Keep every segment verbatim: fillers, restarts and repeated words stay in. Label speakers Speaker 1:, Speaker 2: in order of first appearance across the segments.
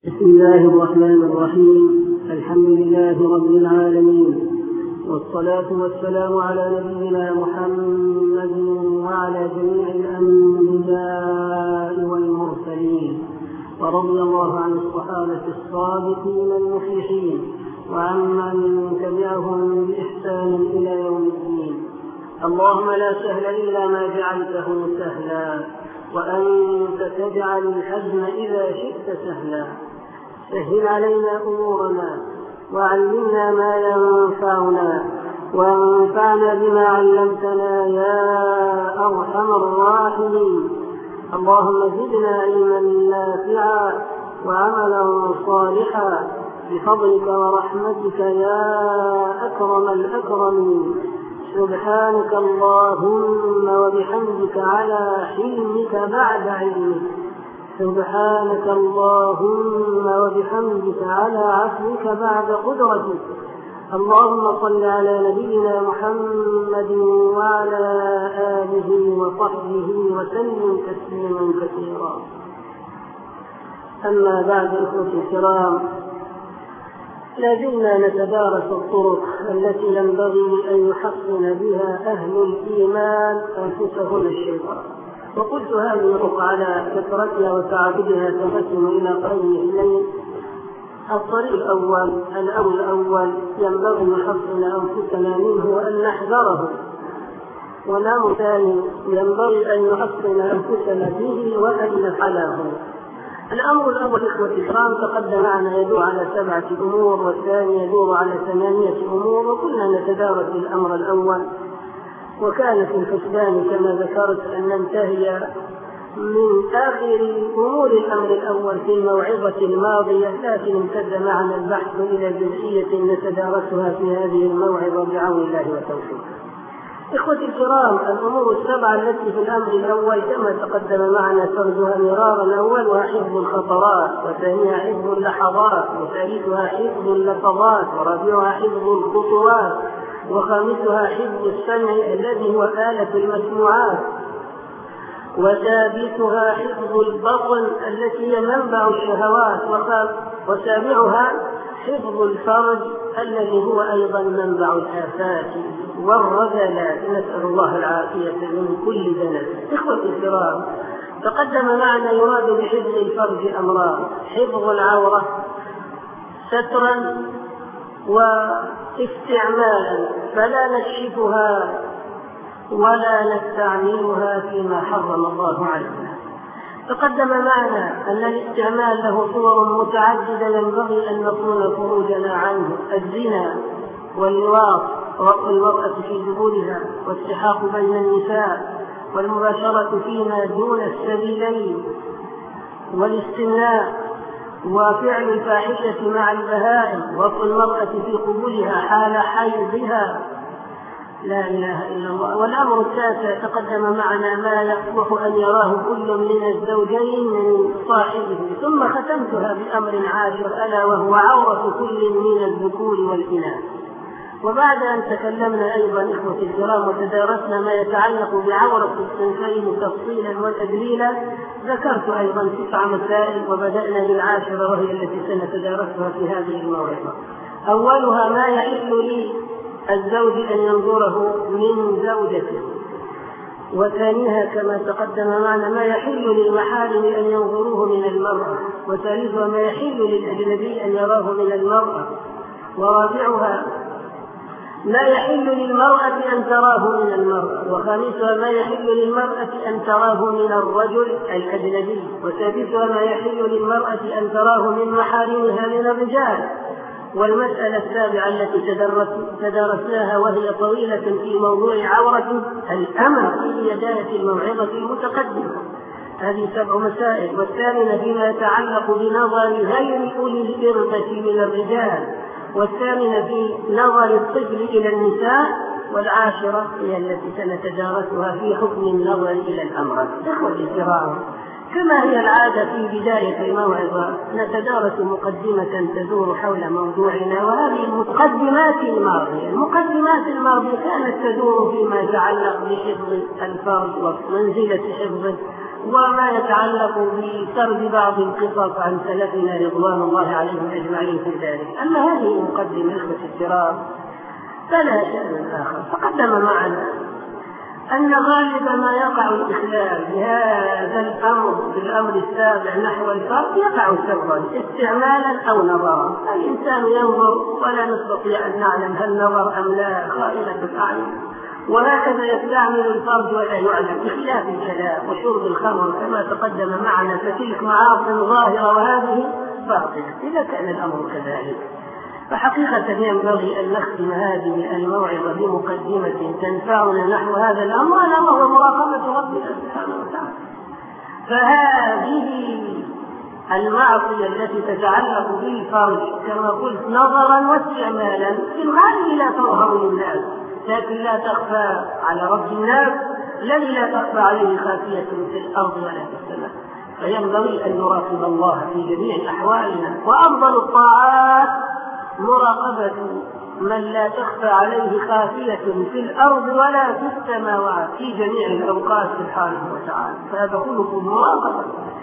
Speaker 1: بسم الله الرحمن الرحيم. الحمد لله رب العالمين، والصلاة والسلام على نبينا محمد وعلى جميع الأنبياء والمرسلين، ورضي الله عن الصحابة الصادقين المفلحين وعمن تبعهم بإحسان إلى يوم الدين. اللهم لا سهل إلا ما جعلته سهلا، وأنت تجعل الحزن إذا شئت سهلا. سهل علينا أمورنا، وعلمنا ما ينفعنا، وانفعنا بما علمتنا يا أرحم الراحمين. اللهم زدنا علما نافعا وعملا صالحا بفضلك ورحمتك يا أكرم الأكرمين. سبحانك اللهم وبحمدك على حلمك بعد علمك، سبحانك اللهم وبحمدك على عفوك بعد قدرتك. اللهم صل على نبينا محمد وعلى آله وصحبه وسلم تسليما كثيرا. أما بعد، إخوتي الكرام، لازلنا نتدارس الطرق التي ينبغي أن يحصن بها أهل الإيمان أنفسهم الشيطان. وقلت هذه الطرق على كثرتها وتعددها تنقسم إلى قرين اثنين. الطريق الأول الأول الأول ينبغي أن نحصن أنفسنا منه وأن نحذره، والأمر الثاني ينبغي أن نحصن أنفسنا به وأن نفعله. الأمر الأول إخوة الكرام تقدم معنا يدور على سبعة أمور، والثاني يدور على ثمانية أمور، وكنا نتدارس الأمر الأول. وكان في الحسبان كما ذكرت أن ننتهي من آخر أمور الأمر الأول في الموعظة الماضية، لكن امتد معنا البحث إلى جزئية نتدارسها في هذه الموعظة بعون الله وتوفيقه. إخوتي الكرام، الأمور السبعة التي في الأمر الأول كما تقدم معنا سردها مرارا: أولها حفظ الخطرات، وثانيها حفظ اللحظات، وثالثها حفظ اللفظات، ورابعها حفظ الخطوات، وخامسها حفظ السمع الذي هو آلة المسموعات، وسادسها حفظ البطن التي هي منبع الشهوات، وسابعها حفظ الفرج الذي هو أيضا منبع الآفات والرذلات، نسأل الله العافية من كل ذنب. إخوتي الكرام، تقدم معنا يراد بحفظ الفرج أمران: حفظ العورة سترا واستعمالا، فلا نكشفها ولا نستعملها فيما حرم الله علينا. تقدم معنا أن الاستعمال له صور متعددة ينبغي أن نكون خروجنا عنه: الزنا واللواط ووطء المرأة في جبولها، والسحاق بين النساء، والمباشرة فيما دون السبيلين، والاستمناء، وفعل الفاحشة مع البهائم، ووطء المرأة في قبولها حال حيضها. لا إله إلا الله. والأمر التاسع تقدم معنا ما يصلح أن يراه كل من الزوجين من صاحبه، ثم ختمتها بأمر عاشر ألا وهو عورة كل من الذكور والإناث. وبعد أن تكلمنا أيضا إخوة الكرام وتدارسنا ما يتعلق بعورة الصنفين تفصيلا وتدليلا، ذكرت أيضا تسع مسائل، وبدأنا بالعاشرة وهي التي سنتدارسها في هذه الموعظة. أولها ما يحل لي الزوج أن ينظره من زوجته، وثانيها كما تقدم معنا ما يحل للمحارم أن ينظروه من المرأة، وثالثها ما يحل للأجنبي أن يراه من المرأة، ورابعها ما يحل للمرأة أن تراه من المرأة، وخامسها ما يحل للمرأة أن تراه من الرجل الأجنبي، وسادسها ما يحل للمرأة أن تراه من محارمها من الرجال. والمسألة السابعة التي تدارسناها وهي طويلة في موضوع عورة الأمر في بداية الموعظة المتقدمة. هذه سبع مسائل. والثامنة فيما يتعلق بنظر غير أولي الإربة من الرجال، والثامنة في نظر الطفل إلى النساء، والعاشرة هي التي سنتدارسها في حكم النظر إلى الأمر. إخوتي الكرام، كما هي العادة في بداية الموعظة نتدارس مقدمة تدور حول موضوعنا، وهذه المقدمات الماضية المقدمات الماضية كانت تدور فيما يتعلق بحفظ الفرج ومنزلة حفظه وما يتعلق بسرد بعض القصص عن سلفنا رضوان الله عليهم أجمعين في ذلك. أما هذه مقدمة إخوة الكرام فلا شأن آخر. تقدم معنا أن غالب ما يقع الإخلال بهذا الأمر بالأمر السابع نحو الفرق يقع سرا استعمالا أو نظرا. الإنسان ينظر ولا نستطيع أن نعلم هل نظر أم لا، خائنة الأعين، وهكذا يستعمل الفرج ولا يعلم، بخلاف الكلام وشرب الخمر كما تقدم معنا، فتلك معاصي ظاهرة وهذه باطنة. إذا كان الأمر كذلك فحقيقة ينبغي أن نختم هذه الموعظة بمقدمة تنفعنا نحو هذا الأمر، ألا وهو مراقبة ربنا سبحانه وتعالى. فهذه المعصية التي تتعلق بالفرج كما قلت نظرا واستعمالا في الغالب لا تظهر للناس، لكن لا تخفى على رب الناس الذي لا تخفى عليه خافية في الأرض ولا في السماء. فينبغي أن نراقب الله في جميع أحوالنا، وأفضل الطاعات مراقبة من لا تخفى عليه خافية في الأرض ولا في السماوات في جميع الأوقات سبحانه وتعالى. فهذا خلق المراقبة،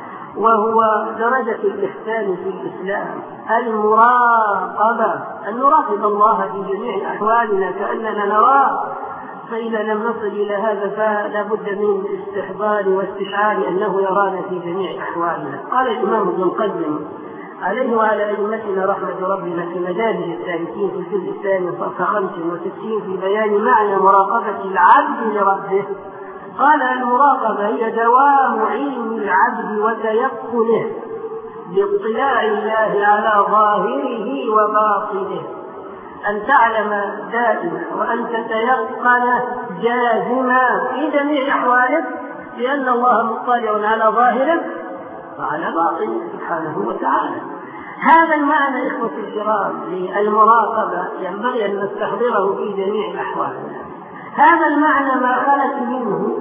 Speaker 1: وهو درجة الإحسان في الإسلام، المراقبة، أن نراقب الله في جميع أحوالنا كأننا نراه. فإذا لم نصل إلى هذا فلا بد من استحضار واستشعار أنه يرانا في جميع أحوالنا. قال الإمام ابن القيم عليه وعلى أئمتنا رحمة ربنا في مدارج السالكين في الجزء الثاني صفحة خمسة وستين في بيان معنى مراقبة العبد لربه، قال المراقبة هي دوام علم العبد وتيقنه باطلاع الله على ظاهره وباطنه، أن تعلم دائما وأن تتيقن جازما في جميع أحوالك لأن الله مطلع على ظاهرك وعلى باطنه سبحانه وتعالى. هذا المعنى إخوة الكرام للمراقبة ينبغي أن نستحضره في جميع الأحوال. هذا المعنى ما خلت منه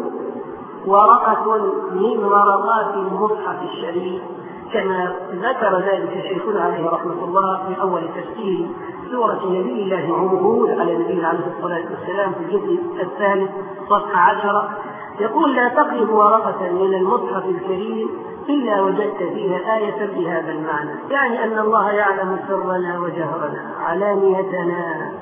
Speaker 1: ورقة من ورقات المصحف الشريف كما ذكر ذلك شيخنا عليه رحمة الله في أول تفسير سورة نبي الله هود على نبينا عليه الصلاة والسلام في الجزء الثالث صفحة عشرة، يقول لا تقرب ورقة من المصحف الكريم إلا وجدت فيها آية بهذا المعنى، يعني أن الله يعلم سرنا وجهرنا، علانيتنا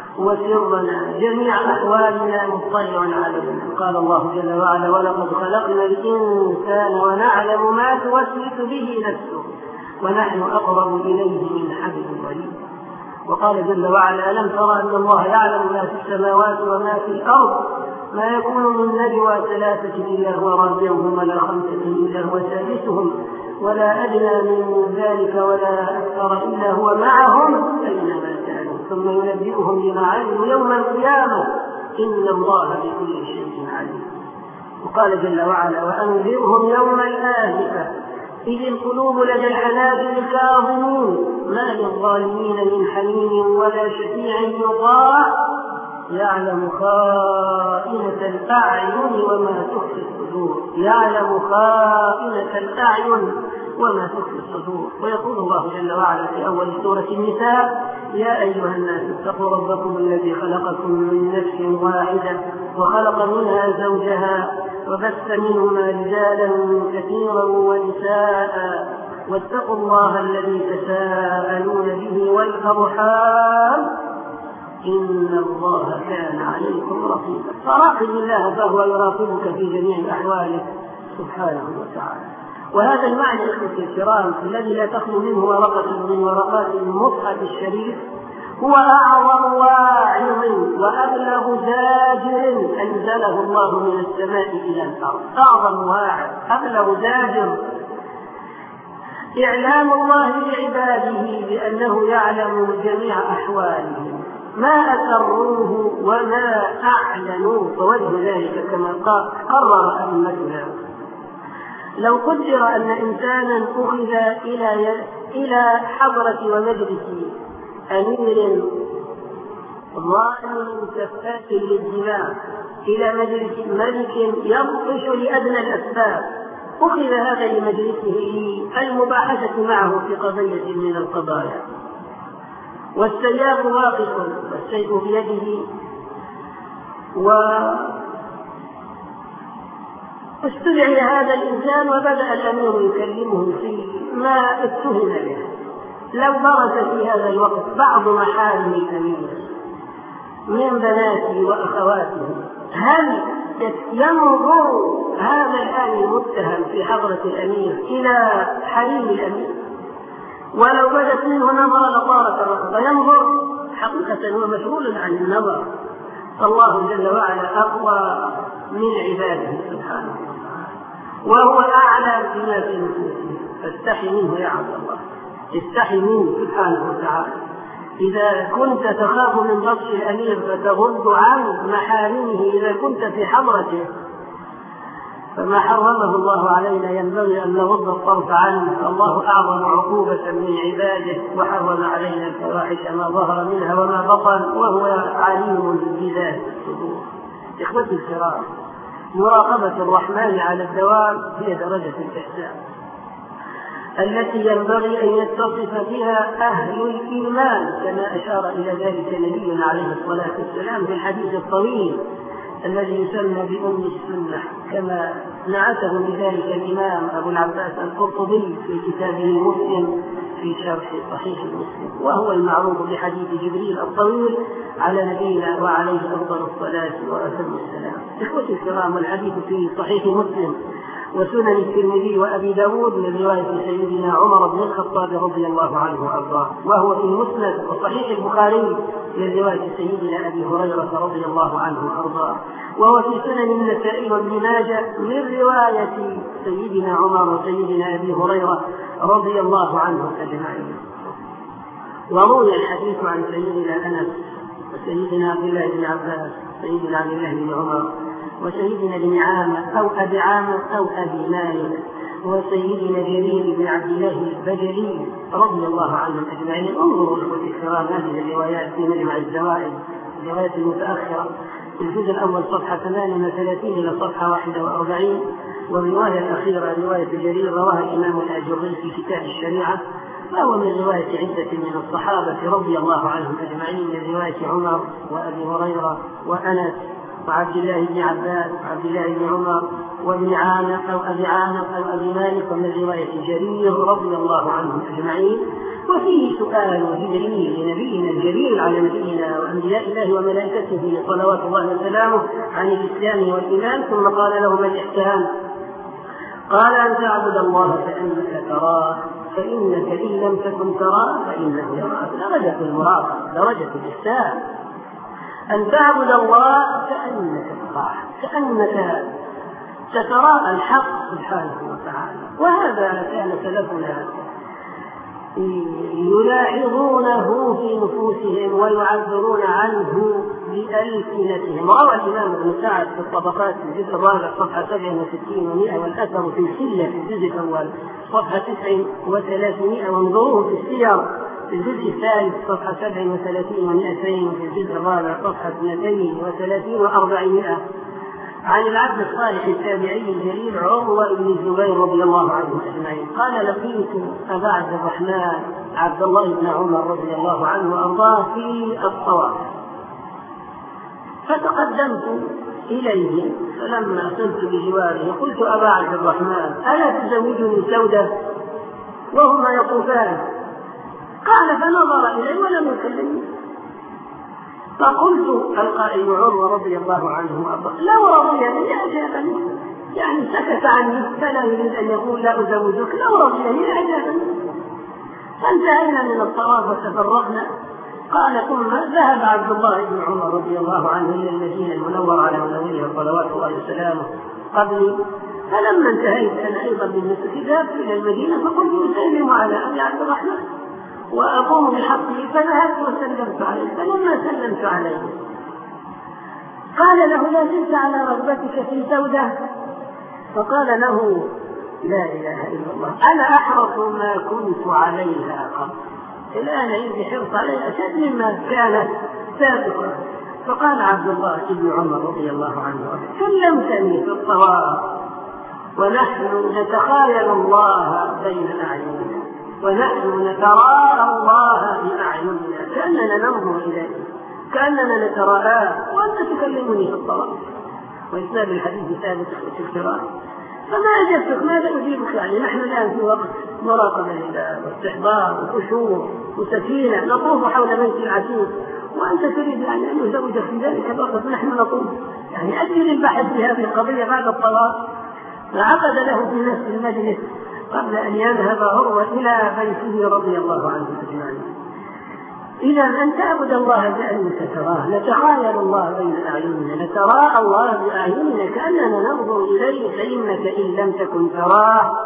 Speaker 1: وسرنا، جميع أحوالنا مطلع علينا. قال الله جل وعلا ولقد خلقنا الإنسان ونعلم ما توسوس به نفسه ونحن أقرب إليه من حبل الوريد. وقال جل وعلا ألم ترى أن الله يعلم ما في السماوات وما في الأرض ما يكون من نجوى ثلاثة إلا هو رابعهم ولا خمسة إلا هو سادسهم ولا أدنى من ذلك ولا أكثر إلا هو معهم أينما كانوا ثم ينبئهم بما عملوا يوم القيامة إن الله بكل شيء عليم. وقال جل وعلا وأنذرهم يوم الآزفة إذ القلوب لدى الحناجر كاظمين ما للظالمين من حميم ولا شفيع يطاع يعلم خائنة الأعين وما تخفي الصدور يعلم خائنة الأعين وما تخفي الصدور. ويقول الله جل وعلا في أول سورة النساء يا أيها الناس اتقوا ربكم الذي خلقكم من نفس واحدة وخلق منها زوجها وبث منهما رجالا كثيرا ونساء واتقوا الله الذي تساءلون به والأرحام إن الله كان عليكم رقيبا. فراقب الله فهو يراقبك في جميع أحوالك سبحانه وتعالى. وهذا المعنى إخوتي الكرام الذي لا تخلو منه ورقة من ورقات المصحف الشريف هو أعظم واعظ وأبلغ زاجر أنزله الله من السماء إلى الأرض. أعظم واعظ أبلغ زاجر إعلام الله لعباده بأنه يعلم جميع أحوالهم ما أسروه وما أعلنوه. ووجه ذلك كما قرر أئمتنا لو قدر أن إنسانا أخذ إلى إلى حضرة ومجلس أمير ظالم سفاك للدماء إلى مجلس ملك يبطش لأدنى الأسباب، أخذ هذا لمجلسه المباحثة معه في قضية من القضايا والسياف واقف والسيف بيده استدعي هذا الإنسان وبدأ الأمير يكلمه في ما اتهم به. لو برز في هذا الوقت بعض محارم الأمير من بناته وأخواته، هل ينظر هذا الآن المتهم في حضرة الأمير إلى حريم الأمير؟ ولو بدت منه نظرة لطارت الرقبة. ينظر حقيقة هو مسؤول عن النظر. الله جل وعلا أقوى من عباده سبحانه وتعالى، وهو أعلى بما في نفوسه، فاستحي منه يا عبد الله، استحي منه سبحانه وتعالى. إذا كنت تخاف من بطش الأمير فتغض عن محارمه إذا كنت في حضرته، فما حرمه الله علينا ينبغي أن نغض الطرف عنه. فالله أعظم عقوبة من عباده، وحرم علينا الفواحش ما ظهر منها وما بطن، وهو عليم بذات الصدور. إخوتي الكرام، مراقبة الرحمن على الدوام هي درجة الإحسان التي ينبغي أن يتصف بها أهل الإيمان، كما أشار إلى ذلك نبينا عليه الصلاة والسلام في الحديث الطويل الذي يسمى بأم السنة، كما نعته بذلك الإمام أبو العباس القرطبي في كتابه مسلم في شرح صحيح مسلم، وهو المعروف بحديث جبريل الطويل على نبينا وعليه أفضل الصلاة وأتم السلام. إخوتي الكرام، الحديث في صحيح مسلم وسنن الترمذي وأبي داود من رواية سيدنا عمر بن الخطاب رضي الله عنه وأرضاه، وهو في المسند وصحيح البخاري من رواية سيدنا أبي هريرة رضي الله عنه وأرضاه، وهو في سنن النسائي وابن ماجه من رواية سيدنا عمر وسيدنا أبي هريرة رضي الله عنهم أجمعين. وروي الحديث عن سيدنا أنس وسيدنا عبد الله بن عباس سيدنا عبد الله بن عمر وسيدنا بن عامر أو أبي عامر أو أبي مالك وسيدنا جرير بن عبد الله البجلي رضي الله عنهم أجمعين. انظروا لكل الكرام هذه الروايات في مجمع الزوائد، الروايات المتأخرة في الجزء الأول صفحة ثمانية وثلاثين إلى صفحة واحدة وأربعين، والرواية الأخيرة رواية جرير رواها الإمام الآجري في كتاب الشريعة، فهو من رواية عدة من الصحابة رضي الله عنهم أجمعين، من رواية عمر وأبي هريرة وأنس وعبد الله بن عباس وعبد الله بن عمر وابن عامر أو أبي عامر أو أبي مالك، ومن رواية جرير رضي الله عنهم أجمعين. وفيه سؤال جبريل لنبينا الجليل على نبينا وأنبياء الله وملائكته صلوات الله وسلامه عن الإسلام والإيمان، ثم قال له ما الإحسان؟ قال أن تعبد الله كأنك تراه فإنك إن لم تكن تراه فإنه يراك. درجة المراقبة، درجة الإحسان، أن تعبد الله كأنك تراه، كأنك تتراءى الحق سبحانه وتعالى. وهذا كان سلفنا يلاحظونه في نفوسهم ويعبرون عنه بألسنتهم. روى الإمام ابن سعد في الطبقات في الجزء الرابع صفحة سبع وستين ومئة، والأثر في السلة في الجزء الأول صفحة تسع وثلاثمائة، وانظروه في السير في الجزء الثالث صفحة سبع وثلاثين ومئتين، وفي الجزء الرابع صفحة اثنتين وثلاثين وأربعمائة، عن العبد الصالح التابعي الجليل عروة بن الزبير رضي الله عنه أجمعين قال: لقيت أبا عبد الرحمن عبد الله بن عمر رضي الله عنه وأرضاه في الطواف، فتقدمت إليه، فلما صرت بجواره قلت: أبا عبد الرحمن ألا تزوجني سودة؟ وهما يطوفان. قال: فنظر إلي ولم يكلمني. فقلت: القائل عروة رضي الله عنه وأرضاه: لو رضيني أجابني، يعني سكت عني فلا يريد أن يقول لا أزوجك، لو رضيني أجابني. فانتهينا من الطواف وتفرقنا. قال: ثم ذهب عبد الله بن عمر رضي الله عنه إلى المدينة المنورة على منورها صلوات الله وسلامه قبلي، فلما انتهيت أنا أيضا بالنسبة ذهبت إلى المدينة فقلت أسلم على أبي عبد الرحمن وأقوم بحقه، فذهبت وسلمت عليه. فلما سلمت عليه قال له: لا زلت على رغبتك في سودة؟ فقال له: لا إله إلا الله، أنا أحرص ما كنت عليها قبل، الآن عندي حرص عليها أشد مما كانت سابقا. فقال عبد الله بن عمر رضي الله عنه: كلمتني في الطواف ونحن نتخايل الله بين أعيننا، ونحن نتراءى الله بأعيننا، كأننا ننظر إليه، كأننا نتراءاه، وأنت تكلمني في الطواف. وإسناد الحديث ثابت في الكرام. فما أجبتك ماذا أجيبك؟ يعني نحن الآن في وقت مراقبة لله واستحضار وخشوع وسكينة نطوف حول بيت العتيق، وأنت تريد يعني أن يزوجك في ذلك الوقت نحن نطوف. يعني أجل البحث في هذه القضية بعد الطواف. فعقد له في نفس المجلس قبل أن يذهب عروة إلى بيته رضي الله عنه أجمعين. إذا أن تعبد الله كأنك تراه، نتخايل الله بين أعيننا، نتراءى الله بأعيننا كأننا ننظر إليه، فإنك إن لم تكن تراه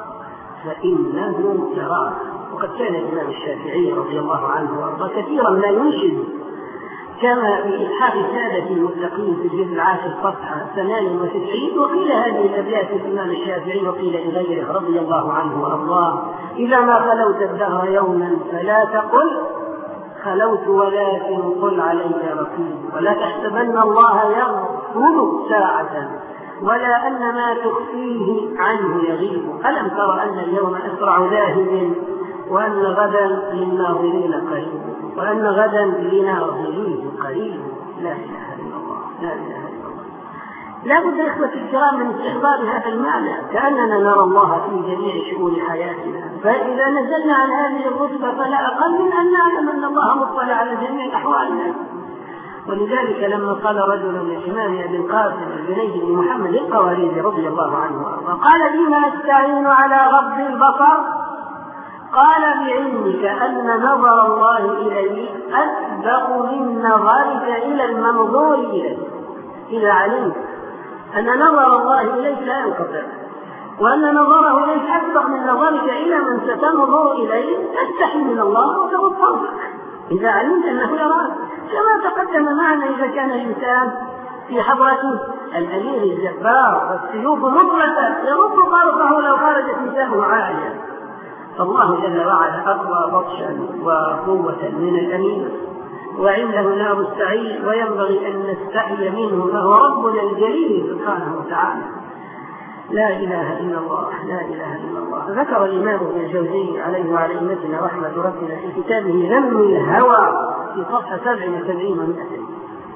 Speaker 1: فإنه يراك. وقد كان الإمام الشافعي رضي الله عنه وأرضاه كثيرا ما ينشد كما في إتحاف سادة المتقين في الجزء العاشر صفحة ثمانية وتسعين، وقيل هذه الأبيات الإمام الشافعي وقيل لغيره رضي الله عنه وأرضاه: إذا ما خلوت الدهر يوما فلا تقل خلوت ولكن قل علي رقيب، ولا تحسبن الله يغفل ساعة ولا أن ما تخفيه عنه يغيب. ألم تر أن اليوم أسرع ذاهب وأن غدا للناظرين قريب، وأن غدا لناظرين قريب. لا إله إلا الله، لا إله إلا الله. لا بد يا إخوتي الكرام من استحضار هذا المعنى، كأننا نرى الله في جميع شؤون حياتنا. فإذا نزلنا عن هذه الرتبة فلا أقل من أن نعلم أن الله مطلع على جميع أحوالنا. ولذلك لما قال رجل من الإمام أبي القاسم الجنيد بن محمد القواريري رضي الله عنه وأرضاه: قال: بما أستعين على غض البصر؟ قال: بعلمك أن نظر الله إليك أسبق من نظرك إلى المنظور إليه. إذا علمت أن نظر الله إليك لا ينقطع، وأن نظره إليك أسبق من نظرك إلى من ستنظر إليه، تستحي من الله وتغض طرفك إذا علمت أنه يراك. كما تقدم معنا إذا كان الإنسان في حضرة الأمير الجبار والسيوف مطلقة يرد طرفه لو خرجت نساءه عالية، فالله جل وعلا أقوى بطشا وقوة من الأمير، وعنده نار السعير، وينبغي أن نستحي منه، فهو ربنا الجليل سبحانه وتعالى. لا إله إلا الله، لا إله إلا الله. ذكر الإمام ابن الجوزي عليه وعلى أئمتنا رحمة ربنا في كتابه ذم الهوى في صفحة سبع وسبعين ومئتين،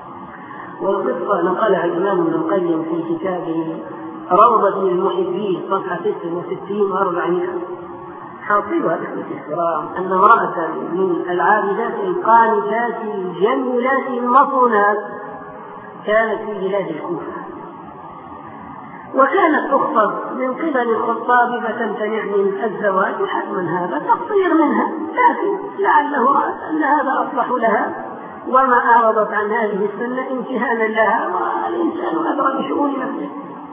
Speaker 1: والقصة نقلها الإمام ابن القيم في كتابه روضة المحبين صفحة ست وستين وأربعمائة. حاصلها الكرام أن امرأة من العابدات القانتات الجميلات المصونات كانت في بلاد الكوفة، وكانت تخطب من قبل الخطاب فتمتنع من الزواج، حتما هذا تقصير منها، لكن لعله رأت أن هذا أصلح لها وما أعرضت عن هذه السنة امتهانا لها، والإنسان أدرى بشؤون نفسه.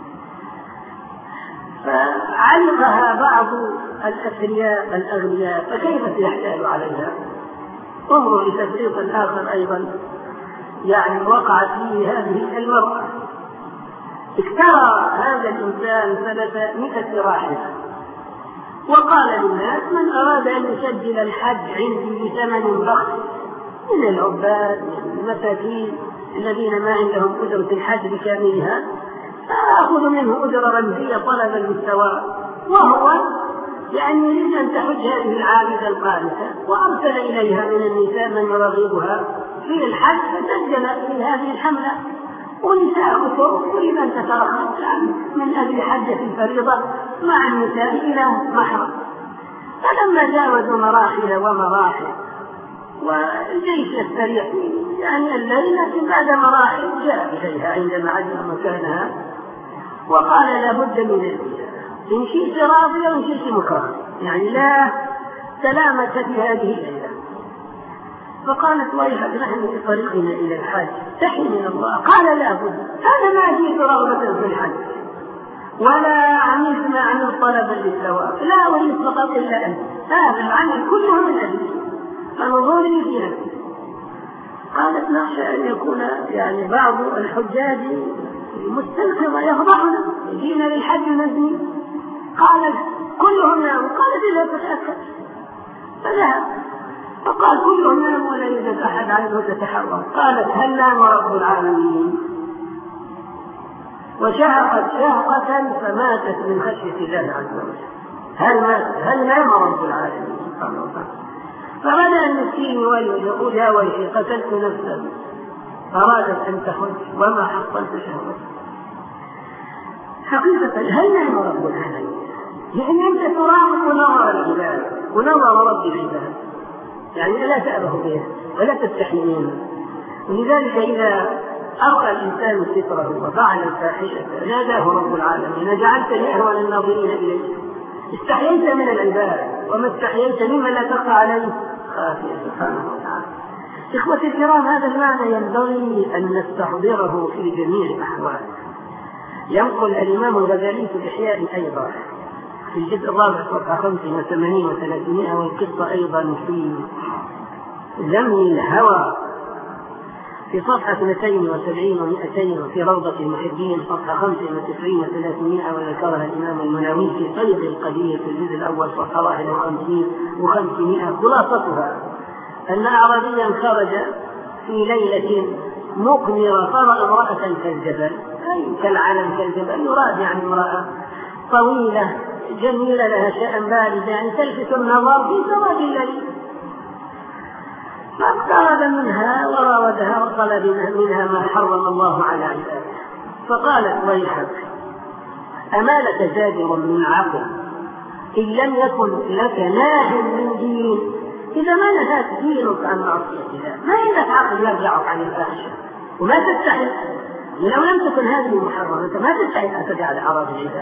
Speaker 1: فعلقها بعض الأثرياء الأغنياء، فكيف سيحتال عليها؟ انظروا لتفريط آخر أيضا يعني وقعت فيه هذه المرأة. اكترى هذا الإنسان ثلاثمائة راحلة، وقال للناس: من أراد أن يسجل الحج عندي بثمن بخس من العباد من المساكين الذين ما عندهم أجرة الحج بكاملها، فأخذ منه أجرة رمزية طلبا للثواب، وهو يعني يريد أن تحج هذه العابدة القانتة، وأرسل إليها من النساء من يرغبها في الحج، فسجل في هذه الحملة، ونساء كثر تريد أن تترخص من أجل حجة الفريضة مع النساء إلى محرم. فلما جاوزوا مراحل ومراحل والجيش السريع يعني الليل، لكن بعد مراحل جاء إليها عندما علم مكانها وقال: لابد من الإجابة، إن شئت راضية وإن شئت مكرهة، يعني لا سلامة في هذه الليلة. فقالت: ويحك نحن في طريقنا إلى الحج، تحي من الله. قال: لا بد، أنا ما جئت رغبة في الحج ولا عملت ما عمل طلبا للثواب، لا أريد فقط إلا أنت، هذا العمل كله من أجلي، فنظرني في نفسي. قالت: نخشى أن يكون يعني بعض الحجاج مستنقضة يفضحنا، يجينا للحج نزني. قالت: كلهم نام. قالت: إلا تتأكد. فذهب فقال: كلهم نام ولا يوجد أحد عنه تتحرك. قالت: هل نام رب العالمين؟ وشهقت شهقة فماتت من خشية الله عز وجل. هل مات؟ هل نام رب العالمين سبحانه وتعالى؟ فبدأ المسكين يقول: يا ويحي قتلت نفسا، أرادت أن تخرج وما حصلت شهوتها. حقيقة هل نحن رب العالمين؟ يعني أنت تراقب نظر العباد ونظر رب العباد، يعني لا تأبه به ولا تستحي منه. ولذلك إذا أرقى الإنسان ستره وفعل الفاحشة ناداه رب العالمين: جعلتني أهون الناظرين إليك. استحييت من العباد وما استحييت مما لا تقع عليه خافية سبحانه وتعالى. إخوتي الكرام، هذا المعنى ينبغي أن نستحضره في جميع الأحوال. ينقل الإمام الغزالي في الإحياء أيضا في الجزء الرابع صفحة خمس وثمانين وثلاثمائة، والقصة أيضا في ذم الهوى في صفحة اثنتين وسبعين ومئتين، وفي روضة المحبين صفحة خمس وتسعين وثلاثمائة، وذكرها الإمام المناوي في صيد القدير في الجزء الأول صفحة واحد وخمسين وخمسمائة. خلاصتها أن أعرابيا خرج في ليلة مقمرة فرأى امرأة كالجبل، أي كالعلم كالجبل، يراد يعني امرأة طويلة جميلة لها شأن بارد، يعني تلفت النظر في سواد الليل. فاقترب منها وراودها وطلب منها ما حرم الله على عباده، فقالت: ويحك، أما لك زاجر من عقل إن لم يكن لك ناه من دين؟ إذا ما نهاك دينك عن معصية الله ما عندك عقل يرجعك عن الفاحشة وما تستحي. لو لم تكن هذه محرمة ما تستحي أن تجعل أعراض العباد.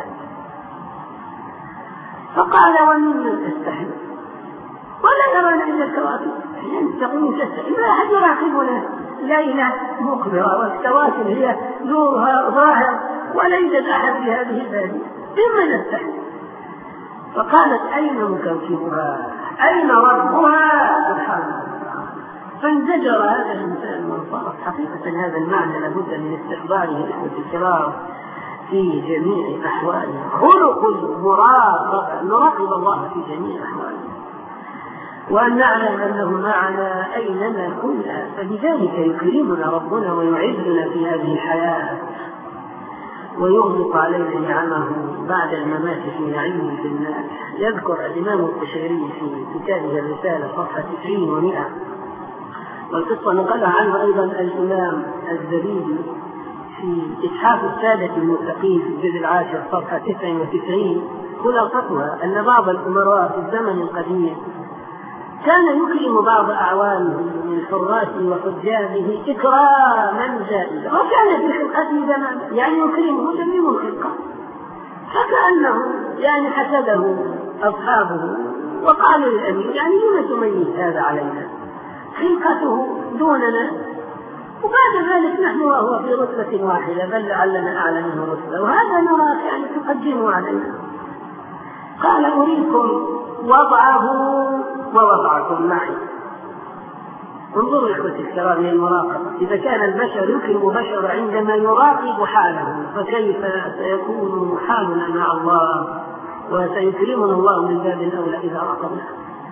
Speaker 1: فقال: ومن تستحي؟ ولا يرانا إلا الكواكب، يعني تقوم تستحي، ما أحد يراقبنا ليلة مقبرة والكواكب هي نورها ظاهر ولا يوجد أحد في هذه البادية، مما نستحي؟ فقالت: أين مكوكبها؟ أين ربها؟ سبحانه وتعالى. فانزجر هذا الإنسان وانصرف. حقيقة هذا المعنى لابد من استحضاره إخوة الكرام في جميع أحواله. خلق المراقبة، نراقب الله في جميع أحواله، وأن نعلم أنه معنا أينما كنا، فبذلك يكرمنا ربنا ويعزنا في هذه الحياة ويغلق علينا نعمه بعد الممات في نعيم في النار. يذكر الإمام القشيري في كتابه الرسالة صفحة تسعين ومئة، والقصة نقلها عنه أيضا الإمام الزبيدي في إتحاف السادة المتقين في الجزء العاشر صفحة تسعة وتسعين. خلاصتها أن بعض الأمراء في الزمن القديم كان يكرم بعض أعوانه من حراته وحجابه إكراما زائدا، وكان في خلقته زمان يعني يكرمه جميع الخلقة، فكأنه يعني حسده أصحابه وقالوا للأمير: يعني لما تميز هذا علينا؟ خلقته دوننا وبعد ذلك نحن وهو في رتبة واحدة، بل لعلنا أعلى منه رتبة، وهذا نراك يعني تقدمه علينا. قال: أريكم وضعه ووضعكم معي. انظروا يا اخوتي الكرام للمراقبة. إذا كان البشر يكرم بشر عندما يراقب حاله، فكيف سيكون حالنا مع الله وسيكرمنا الله من باب الأولى إذا راقبنا.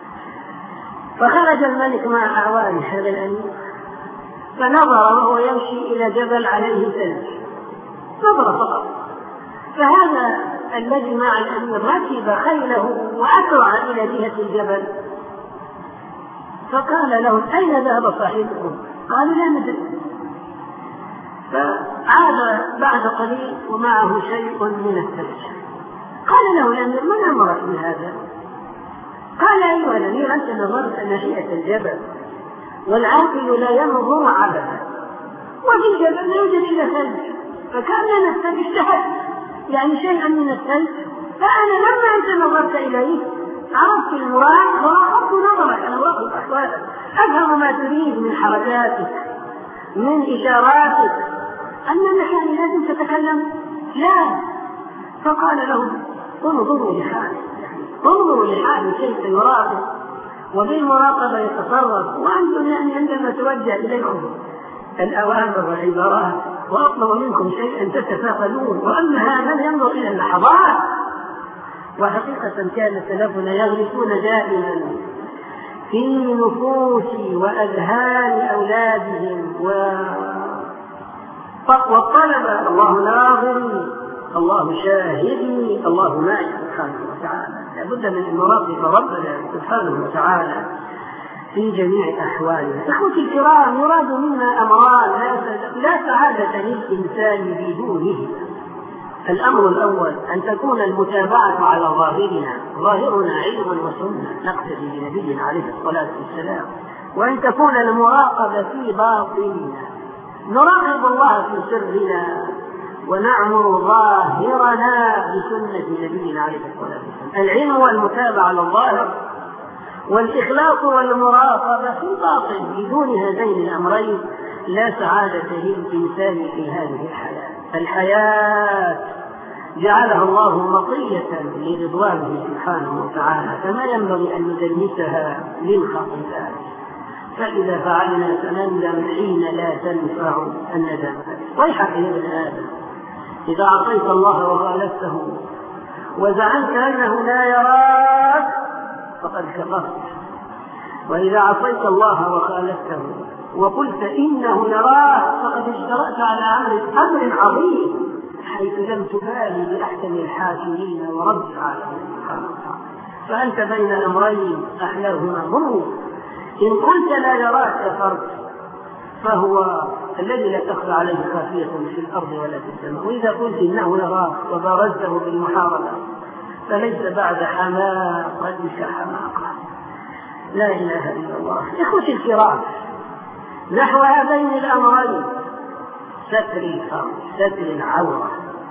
Speaker 1: فخرج الملك مع أعوانه هذا الأمير، فنظر وهو يمشي إلى جبل عليه ثلج، نظر فقط. فهذا الذي مع الأمير ركب خيله وأسرع إلى جهة الجبل، فقال له: أين ذهب صاحبكم؟ قالوا: لا ندري. فعاد بعد قليل ومعه شيء من الثلج. قال له الأمير: من أمرك بهذا؟ قال: أيها الأمير، أنت نظرت ناحية الجبل، والعاقل لا ينظر عبثا، وفي الجبل لا يوجد إلا ثلج، فكأننا الثلج اشتهت يعني شيئا من الثلج، فأنا لما أنت نظرت إليه عرفت المراد وراقبت نظرك، أنا واقف أحوالك، أفهم ما تريد من حركاتك من إشاراتك، أنك يعني لازم تتكلم. لا. فقال له: انظروا لحالي، انظروا لحالي كيف يراقب وبالمراقبة يتصرف، وأنتم يعني عندما توجه إليكم الأوامر والعبارات وأطلب منكم شيئا تتفاعلون، وأما هذا ينظر إلى اللحظات. وحقيقة كان سلفنا يغرسون دائما في نفوس وأذهان أولادهم والطلبة: الله ناظري، الله شاهدي، الله معي سبحانه وتعالى. لابد من أن نراقب ربنا سبحانه وتعالى في جميع أحوالنا. إخوتي الكرام، يراد منا أمران لا سعادة للإنسان بدونه. الأمر الأول أن تكون المتابعة على ظاهرنا، ظاهرنا علم وسنة نقتدي بنبينا عليه الصلاة والسلام، وأن تكون المراقبة في باطننا، نراقب الله في سرنا ونعمر ظاهرنا بسنة نبينا عليه الصلاة والسلام. العلم والمتابعة على الظاهر، والإخلاص والمراقبة في الباطن. بدون هذين الأمرين لا سعادة للإنسان في هذه الحياة. الحياة جعلها الله مطية لرضوانه سبحانه وتعالى، فما ينبغي أن ندنسها للخطيئات، فإذا فعلنا فنندم حين لا تنفع الندامة. ويحك يا ابن آدم إذا عصيت الله وخالفته وزعمت أنه لا يراك فقد كفرت، وإذا عصيت الله وخالفته وقلت إنه يراك فقد اشترأت على أمر عظيم، حيث لم تبالي بأحكم الحاكمين ورب العالمين سبحانه وتعالى. فأنت بين أمرين أحلاهما مر. إن قلت لا يراك كفرت، فهو الذي لا تخفى عليه خافية في الأرض ولا في السماء. وإذا قلت إنه يراك وبارزته بالمحاربة فليس بعد حماقة كحماقة. لا إله إلا الله. إخوتي الكرام، نحو هذين الأمرين، ستر الفرج، ستر العورة،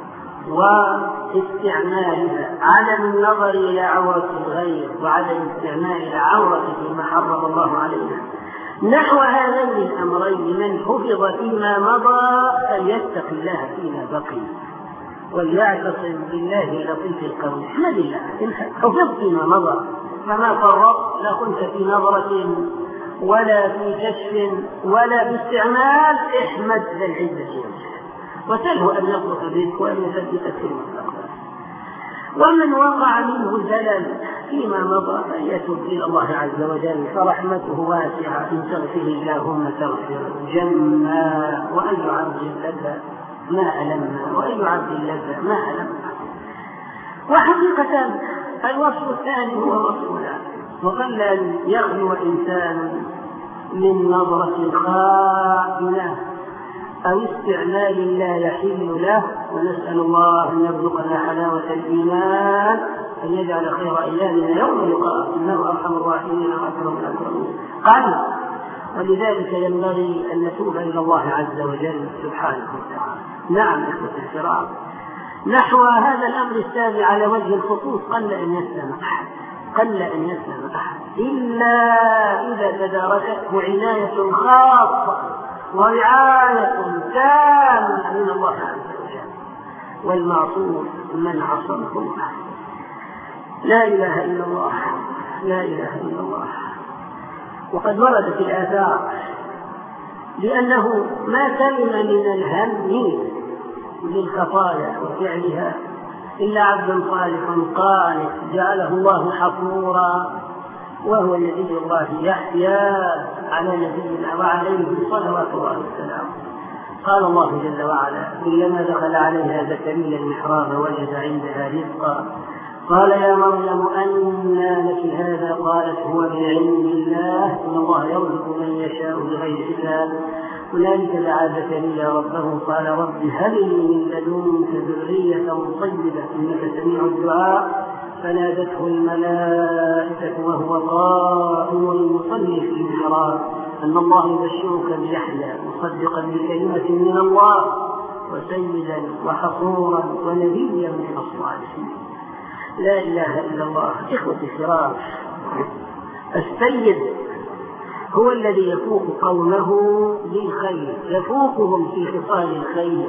Speaker 1: واستعمالها، عدم النظر إلى عورة الغير، وعدم استعمال العورة فيما حرم الله علينا، نحو هذين الأمرين من حفظ فيما مضى فليتق الله فيما بقي وليعتصم بالله لطيف القول. احمد الله إن حفظت فيما مضى، فما فرط، لا كنت في نظرة ولا في كشف ولا باستعمال، احمد ذا العزة وسله أن يصرف بك وأن يثبتك في المستقبل. ومن وقع منه زلل فيما مضى فليتب إلى الله عز وجل، فرحمته واسعة، إن تغفر اللهم تغفر جما، وأي عبد لك ما ألمنا، وأي عبد لك ما ألمنا. وحقيقة الوصف الثاني هو وصفنا، وقل أن يخلو إنسان من نظرة خائنة أو استعمال لا يحل له، ونسأل الله أن يرزقنا حلاوة الإيمان، أن يجعل خير أيامنا يوم اللقاء، إنه أرحم الراحمين وأكرم الأكرمين. قال: ولذلك ينبغي أن نتوب إلى الله عز وجل سبحانه وتعالى. نعم إخوة الكرام، نحو هذا الأمر السابع على وجه الخصوص قل أن يسلم أحد، قل أن يسلم أحد إلا إذا تداركته عناية خاصة ورعاية تامة من الله عز وجل، والمعصوم من عصمه الله. لا إله إلا الله، لا إله إلا الله. وقد وردت الآثار لأنه ما سلم من الهم للخطايا وفعلها إلا عبد صالح قانت جعله الله حفورا، وهو نبي الله يحيى على نبينا وعليه صلوات الله والسلام. قال الله جل وعلا: كلما دخل عليها زكريا المحراب وجد عندها رزقا قال يا مريم أنى لك هذا؟ قالت هو من عند الله إن الله يرزق من يشاء بغير حساب. هنالك دعا زكريا ربه قال رب هب لي من لدنك ذرية طيبة إنك سميع الدعاء. فنادته الملائكة وهو قائم يصلي في المحراب أن الله يبشرك بيحيى مصدقا بكلمة من الله وسيدا وحصورا ونبيا من الصالحين. لا إله إلا الله. إخوة الكرام، السيد هو الذي يفوق قومه بالخير، يفوقهم في خصال الخير،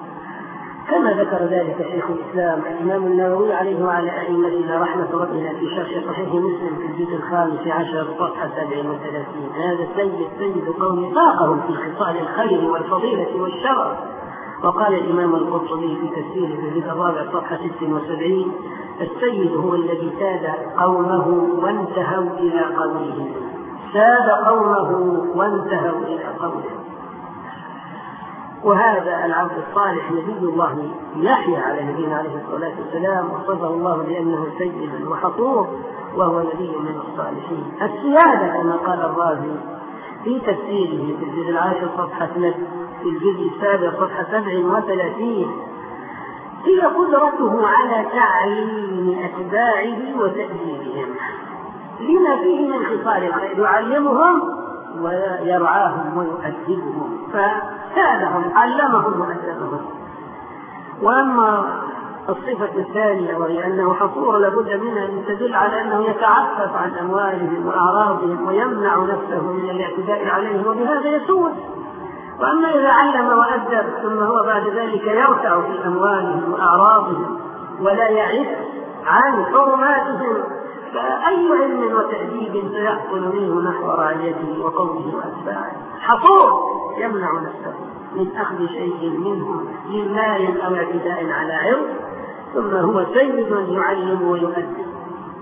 Speaker 1: كما ذكر ذلك شيخ الإسلام الإمام النووي عليه وعلى أئمتنا رحمة ربنا في شرح صحيح مسلم في الجزء الخامس عشر صفحة سبع وثلاثين. هذا السيد سيد قوم فاقهم في خصال الخير والفضيلة والشرف. وقال الإمام القرطبي في تفسيره في الجزء الرابع صفحة ست وسبعين: السيد هو الذي ساد قومه وانتهوا إلى قوله، ساد قومه وانتهوا إلى قوله. وهذا العبد الصالح نبي الله يحيى على نبينا عليه الصلاة والسلام، وصفه الله بأنه سيد وحصور وهو نبي من الصالحين. السيادة كما قال الرازي في تفسيره في الجزء العاشر صفحة في الجزء السابع صفحة سبع وثلاثين: هي قدرته على تعليم أتباعه وتأديبهم لما فيه من خصال الخير، يعلمهم ويرعاهم ويؤدبهم، فسادهم علمهم وأدبهم. وأما الصفة الثانية وهي أنه حصور لابد منها أن تدل على أنه يتعفف عن أموالهم وأعراضهم ويمنع نفسه من الاعتداء عليهم، وبهذا يسود. وأما إذا علم وأدب ثم هو بعد ذلك يرتع في أموالهم وأعراضهم ولا يعف عن حرماتهم، فأي علم وتأديب سيحصل منه نحو رعيته وقومه وأتباعه؟ حصور يمنع نفسه من أخذ شيء منهم من مال أو اعتداء على عرض، ثم هو سيد يعلم ويؤدب.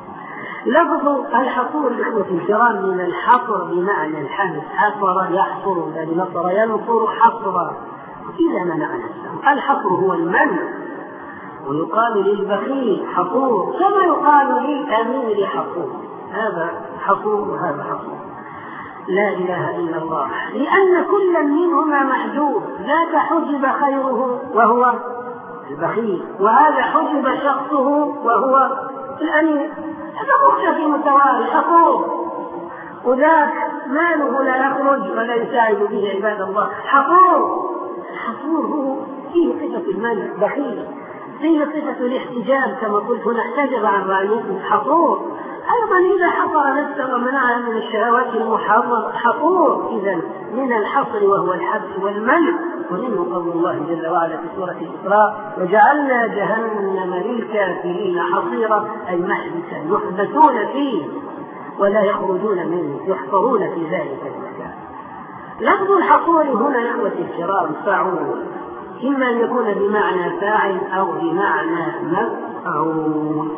Speaker 1: لفظ الحصور إخوة الكرام من الحصر بمعنى الحمل، حصر يحصر، الذي نصر ينصر حصرا إذا منع نفسه. الحصر هو المنع، ويقال للبخيل حصور كما يقال للأمير حصور، هذا حصور وهذا حصور. لا إله إلا الله، لأن كل منهما محجوب، ذاك حجب خيره وهو البخيل، وهذا حجب شخصه وهو الأمير، هذا مختفي متواري حقور، وذاك ماله لا يخرج ولا يساعد به عباد الله حقور. الحقور هو فيه صفة المنع بخيل، فيه صفة الاحتجاب كما قلت نحتجب عن رعيته حقور. أيضا إذا حصر نفسه ومنعها من الشهوات المحرمة حقور. إذا من الحصر وهو الحبس والمنع، ومنه قول الله جل وعلا في سورة الإسراء: وجعلنا جهنم للكافرين حصيرا، أي محبسا يحبسون فيه ولا يخرجون منه، يحصرون في ذلك المكان. لفظ الحصور هنا يا إخوتي الكرام فاعول، إما أن يكون بمعنى فاعل أو بمعنى مفعول.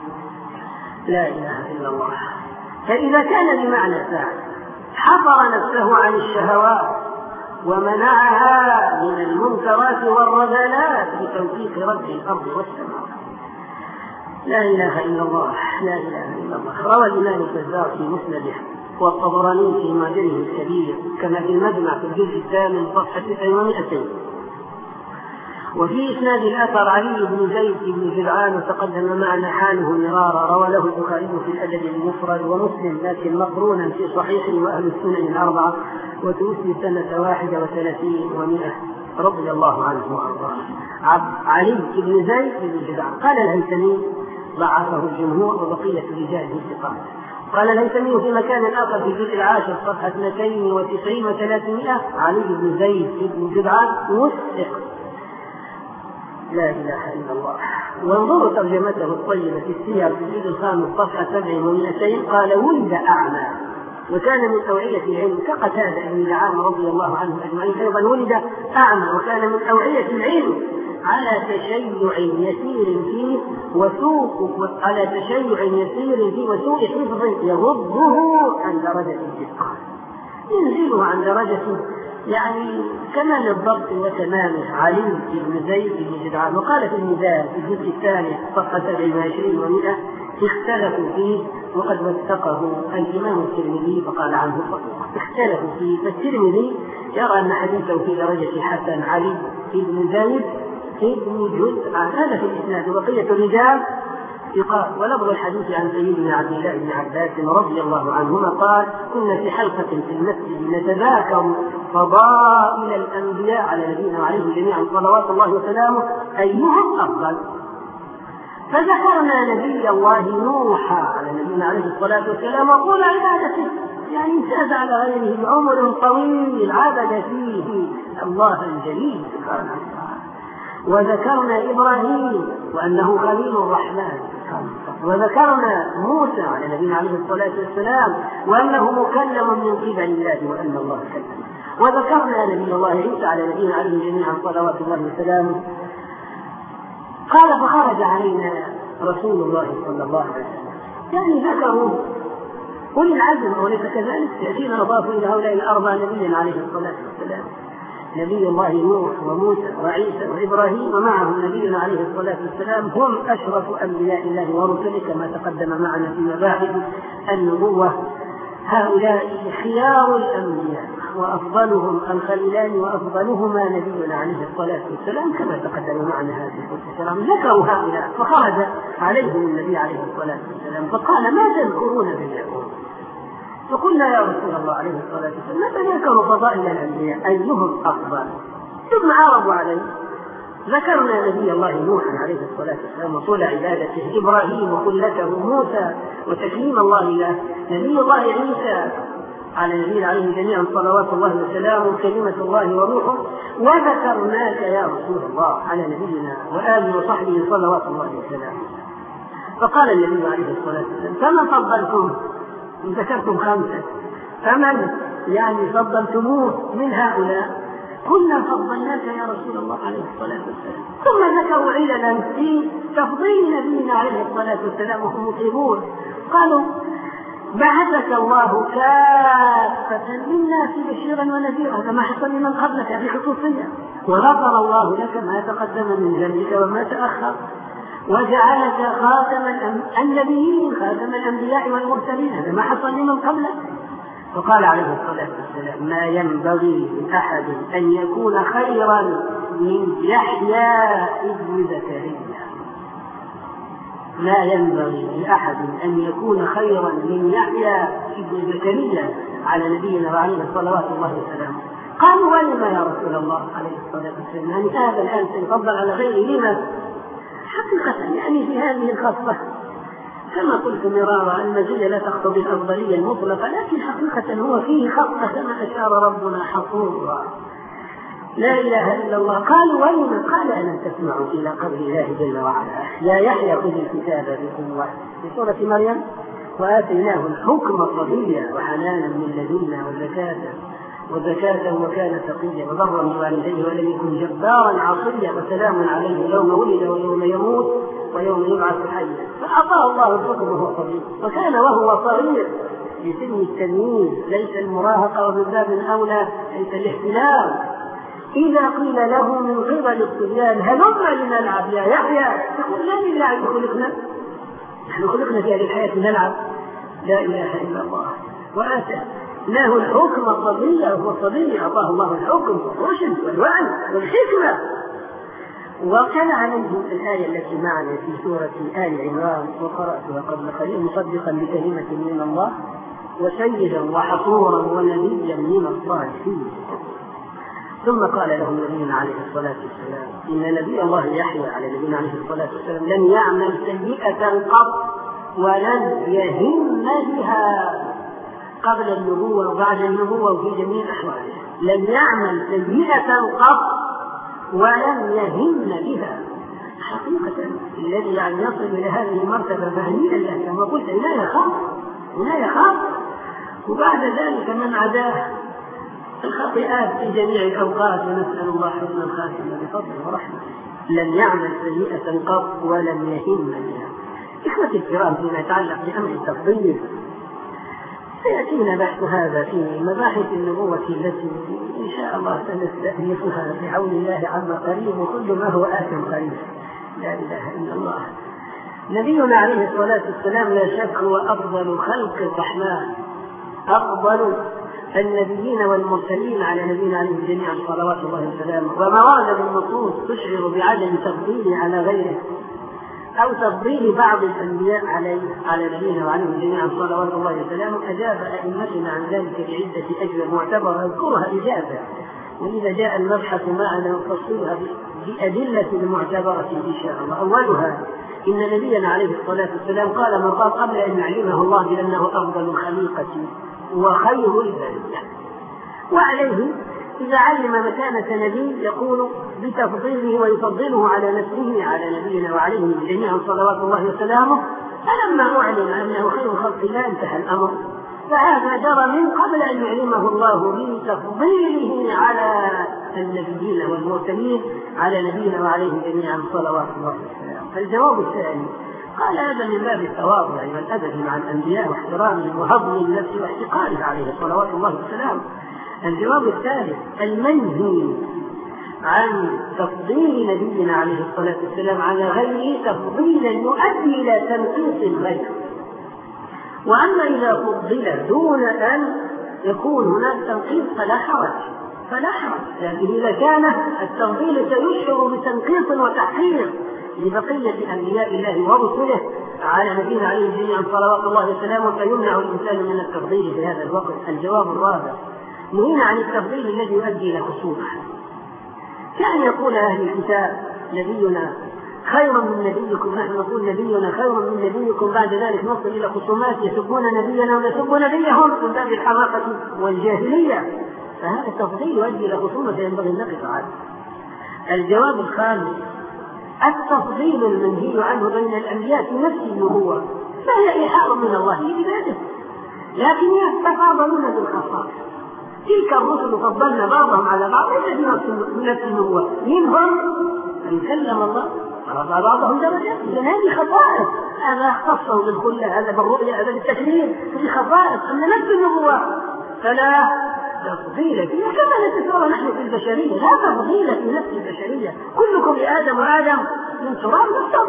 Speaker 1: لا إله إلا الله. فإذا كان بمعنى فاعل حصر نفسه عن الشهوات ومنعها من المنكرات والرذالات بتوفيق رب الأرض والسماوات. لا إله إلا الله، لا إله إلا الله. روى الإمام البزار في مسنده والطبراني في معجمه الكبير كما في المجمع في الجزء الثامن صفحة تسع ومئتين. وفي إسناد الأثر علي بن زيد بن جدعان وتقدم معنا حاله مرارا، روى له البخاري في الأدب المفرد ومسلم لكن مقرونا في صحيحه وأهل السنن الأربعة، وتوفي سنة واحدة وثلاثين ومئة رضي الله عنه وأرضاه. علي بن زيد بن جدعان. قال الهيثمي ضعفه الجمهور وبقية رجاله ثقات. قال الهيثمي في مكان آخر في الجزء العاشر صفحة اثنتين وتسعين وثلاثمائة: علي بن زيد بن جدعان وثق. لا إله إلا الله. وانظروا ترجمته الطيبة في السير في الجزء الخامس صفحة سبع ومئتين. قال: ولد أعمى وكان من أوعية العلم كقتادة بن دعامة رضي الله عنه أجمعين. أيضا ولد أعمى وكان من أوعية العلم على تشيع يسير فيه وسوء على تشيع يسير فيه وسوء حفظ يغضه عن درجة الإتقان، ينزله عن درجة يعني كمال الضبط وتمامه. علي بن زيد بن جدعان. وقال في الميزان في الجزء الثاني صفحة سبع وعشرين ومئة: اختلفوا فيه وقد وثقه الإمام الترمذي فقال عنه صدوق. اختلفوا فيه، فالترمذي يرى أن حديثه في درجة حسن علي بن زيد بن جدعان، هذا في الإسناد. وبقية الرجال ثقات. ولفظ الحديث عن سيدنا عبد الله بن عباس رضي الله عنهما قال: كنا في حلقة في المسجد نتذاكر فضائل الأنبياء على نبينا وعليهم جميعا صلوات الله وسلامه أيهم أفضل، فذكرنا نبي الله نوحا على نبينا عليه الصلاة والسلام وقول عبادته، يعني امتاز على غيره بعمر طويل عبد فيه الله الجليل سبحانه وتعالى. وذكرنا إبراهيم وأنه خليل الرحمن، وذكرنا موسى على نبينا عليه الصلاة والسلام وأنه مكلم من قبل الله وأن الله كلمه. وذكرنا نبي الله عيسى على نبينا عليه جميعا صلوات الله وسلامه. قال: فخرج علينا رسول الله صلى الله عليه وسلم، يعني ذكروا أولي العزم وليس كذلك. يأتينا أضافوا إلى هؤلاء الأربعة نبيا عليه الصلاة والسلام: نبي الله نوح وموسى وعيسى وإبراهيم، ومعهم نبينا عليه الصلاة والسلام هم أشرف أنبياء الله ورسله كما تقدم معنا في مباحث النبوة. هؤلاء خيار الأنبياء وأفضلهم الخليلان وأفضلهما نبينا عليه الصلاة والسلام كما تقدم معنا هذه الكلام. ذكروا هؤلاء فخرج عليهم النبي عليه الصلاة والسلام فقال: ما تذكرون باليقول؟ فقلنا: يا رسول الله عليه الصلاة والسلام نتذكر فضائل الأنبياء أيهم أفضل. ثم عرضوا عليه، ذكرنا نبي الله نوحا عليه الصلاة والسلام وطول عبادته، إبراهيم وخلته موسى وتكليم الله له، نبي الله عيسى على نبينا عليه جميعا صلوات الله وسلامه كلمة الله وروحه، وذكرناك يا رسول الله على نبينا وآله وصحبه صلوات الله وسلامه. فقال النبي عليه الصلاة والسلام: فمن فضلتم؟ ذكرتم خمسة، فمن يعني فضلتموه من هؤلاء؟ كنا فضلناك يا رسول الله عليه الصلاة والسلام. ثم ذكروا عللا في تفضيل نبينا عليه الصلاة والسلام وهم مطيبون. قالوا: بعثك الله كافة للناس بشيرا ونذيرا، هذا ما حصل لمن قبلك بخصوصية، وغفر الله لك ما تقدم من ذنبك وما تأخر، وجعلك خاتم النبيين خاتم الأنبياء والمرسلين، هذا ما حصل لمن قبلك. وقال عليه الصلاة والسلام: ما ينبغي لأحد أن يكون خيرا من يحيى ابن زكريا، ما ينبغي لأحد أن يكون خيرا من يحيى ابن زكريا على نبينا وعليه الصلوات الله وسلامه. قالوا: ولما يا رسول الله عليه الصلاة والسلام؟ يعني هذا الآن سيفضل على غيره، لما؟ حقيقة يعني في هذه الخاصة كما قلت مرارا المزية لا تقتضي الأفضلية المطلقة، لكن حقيقة هو فيه خطة كما أشار ربنا حصورا، لا إله إلا الله. قالوا: ولما؟ قال: ألم تسمعوا إلى قول الله جل وعلا: يا يحيى خذ الكتاب بقوة، في سورة مريم: وآتيناه الحكم صبيا وحنانا من لدنا وزكاة وزكاة وكان تقيا وبرا بوالديه ولم يكن جبارا عصيا وسلام عليه يوم ولد ويوم يموت ويوم يبعث حيا. فأعطاه الله الحكم وهو صغير، وكان وهو صغير في سن التمييز، ليس المراهقة ومن باب أولى ليس الاحتلال. إذا قيل له من قبل الصبيان: هلم لنلعب يا يحيى، يقول: لا لله خلقنا، نحن خلقنا في هذه الحياة نلعب، لا إله إلا الله. وآتى له الحكم الصبي، وهو صبي أعطاه الله الحكم والرشد والوعي والحكمة. وكان عليهم الآية التي معنا في سورة آل عمران وقرأتها قبل قليل: مصدقا بكلمة من الله وسيدا وحصورا ونبيا من الصالحين. ثم قال لهم نبينا عليه الصلاة والسلام: إن نبي الله يحيى على نبينا عليه الصلاة والسلام لن يعمل سيئة قط ولن يهم بها قبل النبوة وبعد النبوة وفي جميع أحواله، لن يعمل سيئة قط ولن يهم بها. حقيقة الذي يعني يصل إلى هذه المرتبة فهنيئا له، كما قلت لا يخاف لا يخاف. وبعد ذلك من عداه الخطيئات في جميع الأوقات، ونسأل الله حسن الخاتمة بفضله ورحمته. لن يعمل سيئة قط ولن يهم بها. إخوتي الكرام، فيما يتعلق بأمر التفضيل سيأتينا بحث هذا في مباحث النبوة التي إن شاء الله سنستأنفها بعون الله عما قريب، وكل ما هو آت قريب، لا إله إلا الله. نبينا عليه الصلاة والسلام لا شك هو أفضل خلق الرحمن، أفضل النبيين والمرسلين على نبينا عليه جميعا صلوات الله وسلامه. وما ورد بالنصوص تشعر بعدم تفضيله على غيره أو تفضيل بعض الأنبياء عليه على نبينا وعليه جميعا صلوات الله وسلامه أجاب أئمتنا عن ذلك بعدة أجوبة معتبرة أذكرها إجابة، وإذا جاء المبحث معنا نفصلها بأدلة معتبرة إن شاء الله. أولها إن نبينا عليه الصلاة والسلام قال من قال قبل أن يعلمه الله بأنه أفضل الخليقة وخير البرية، وعليه إذا علم مكانة نبي يقول بتفضيله ويفضله على نفسه على نبينا وعليه جميعا صلوات الله وسلامه. فلما أعلم أنه خير خلق الله انتهى الأمر، فهذا جرى من قبل أن يعلمه الله بتفضيله على النبيين والمرسلين على نبينا وعليه جميعا صلوات الله وسلامه. فالجواب الثاني قال هذا من باب التواضع والأدب مع الأنبياء واحترامهم وهضم النفس واحتقاره عليه صلوات الله وسلامه. الجواب الثالث المنهي عن تفضيل نبينا عليه الصلاة والسلام على غيره تفضيلا يؤدي إلى تنقيص الغير. وأما إذا فضل دون أن يكون هناك تنقيص فلا حرج فلا حرج لكن إذا كان التفضيل سيشعر بتنقيص وتحقير لبقية أنبياء الله ورسله على نبينا عليه جميعا صلوات الله وسلامه فيمنع الإنسان من التفضيل في هذا الوقت. الجواب الرابع: نهينا عن التفضيل الذي يؤدي إلى خصومة، كأن يقول أهل الكتاب نبينا خير من نبيكم، نحن نقول نبينا خير من نبيكم، بعد ذلك نصل إلى خصومات يسبون نبينا ويسبون نبيهم من باب الحماقة والجاهلية، فهذا التفضيل يؤدي إلى خصومة ينبغي أن نقف عنه. الجواب الخامس: التفضيل المنهي عنه بين الأنبياء في نفس النبوة فهي إيحاء من الله لعباده، لكن يتفاضلون بالخصائص. تلك الرسل فضلنا بعضهم على بعض ليس في نفس النبوة، منهم من كلم الله ورفع بعضهم درجات، إذن هذه خصائص، هذا خصه بالخلة، هذا بالرؤية، هذا بالتكليم، في خصائص. أما نفس النبوة فلا تفضيل فيها كما نتساوى نحن في البشرية، لا تفضيل في نفس البشرية، كلكم لآدم وآدم من تراب،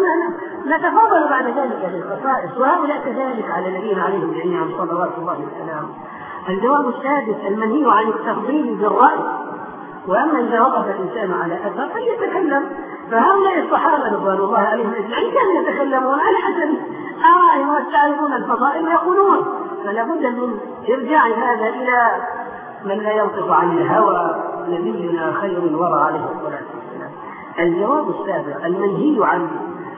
Speaker 1: نتفاضل بعد ذلك بالخصائص، وهؤلاء كذلك على نبينا عليهم جميعا صلوات الله وسلامه. الجواب السادس: المنهي عن التفضيل بالرأي، وأما إذا وقف الإنسان على أثر فليتكلم، فهؤلاء الصحابة رضوان الله عليهم أجمعين كانوا يتكلمون على حسب آرائهم ويستعرضون الفضائل ويقولون، فلا بد من إرجاع هذا إلى من لا ينطق عن الهوى، نبينا خير الورى عليه الصلاة والسلام. الجواب السابع: المنهي عن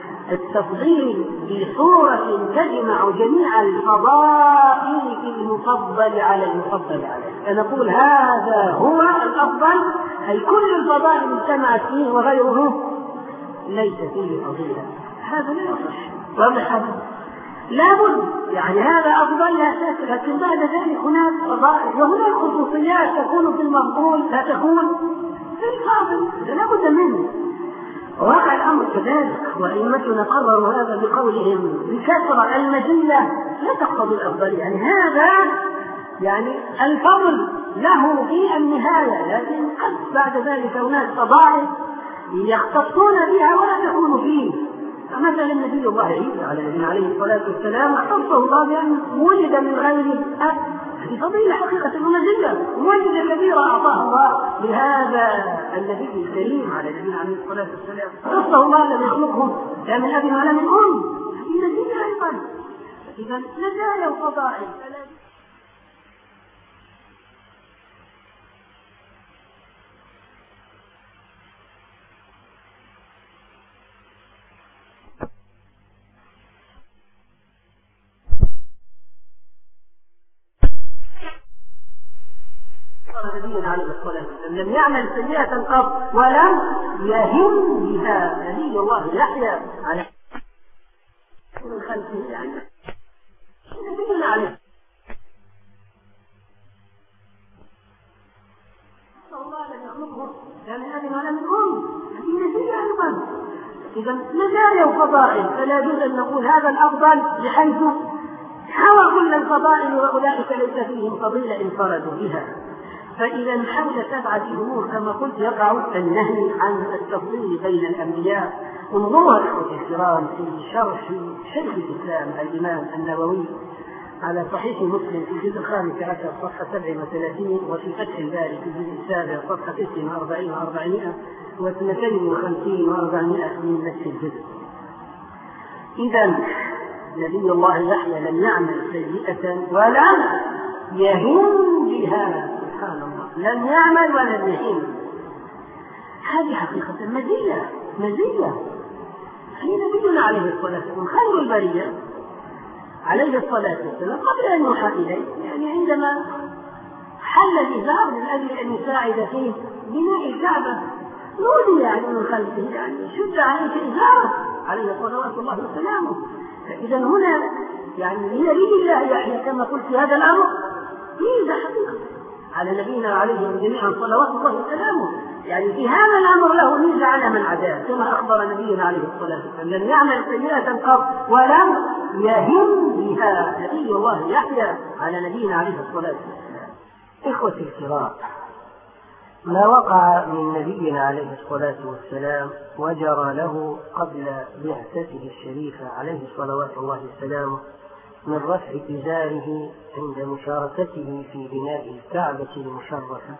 Speaker 1: التفضيل بصورة تجمع جميع الفضائل في المفضل على المفضل عليه، فنقول هذا هو الأفضل، أي كل الفضائل اجتمعت فيه وغيره ليس فيه فضيلة، هذا لا يصح. واضح هذا؟ لابد يعني هذا أفضل لا شك، لكن بعد ذلك هناك فضائل وهناك خصوصيات تكون في المفضول لا تكون في الفاضل، لابد منه. وقع الأمر كذلك، وأئمتنا قرروا هذا بقولهم بكثرة: المزية لا تقتضي الأفضل، يعني هذا يعني الفضل له في النهاية، لكن قد بعد ذلك هناك فضائل يختصون بها ولا تكون فيه. فمثلا النبي الله عيسى على نبينا عليه الصلاة والسلام اختصه الله بأن ولد من غير أب، هذه فضيلة حقيقة ومزية ولد كبيرة أعطاه الله لهذا النبي الكريم على نبينا عليه الصلاة والسلام، اختصه الله لم يخلقه لا من أب ولا من أم، هذه مزية أيضا. إذا مزايا وفضائل. نبينا عليه الصلاة والسلام لم يعمل سيئة قط ولم يهم بها. نبي الله يحيى على من خلفه يعني نبينا عليه الله لم يخلقه لا من أب ولا من أم، هذه نبي أيضا. إذا مزايا وفضائل، فلا يجوز أن نقول هذا الأفضل بحيث حوى كل الفضائل وأولئك ليس فيهم فضيلة انفردوا بها. فإذا حول سبعة أمور كما قلت يقع النهي عن التفضيل بين الأنبياء. انظروا الأخوة الكرام في شرح شيخ الإسلام الإمام النووي على صحيح مسلم في الجزء الخامس عشر صفحة سبع وثلاثين، وفي فتح الباري في الجزء السابع صفحة ست وأربعين وأربعمائة واثنتين وخمسين وأربعمائة من نفس الجزء. إذا نبي الله يحيى لم يعمل سيئة ولم يهم بها، سبحان الله، لم يعمل ولم يهم. هذه حقيقة مزية مزية. هي نبينا عليه الصلاة والسلام خير البرية عليه الصلاة والسلام قبل أن يوحى إليه، يعني عندما حل الإزار من أجل أن يساعد في بناء الكعبة نودي يعني من خلفه يعني شد عليك إزاره عليه صلوات الله وسلامه. فإذا هنا يعني هي لله يحيى كما قلت في هذا الأمر ميزة حقيقة على نبينا عليه جميعا صلوات الله وسلامه، يعني في هذا الأمر له ميزة على من عداه، كما أخبر نبينا عليه الصلاة والسلام لم يعمل سيئة قط ولم يهم بها. نبي الله يحيى على نبينا عليه الصلاة والسلام. إخوتي الكرام، ما وقع من نبينا عليه الصلاة والسلام وجرى له قبل بعثته الشريفة عليه صلوات الله وسلامه
Speaker 2: من رفع إزاره عند مشاركته في بناء الكعبة المشرفة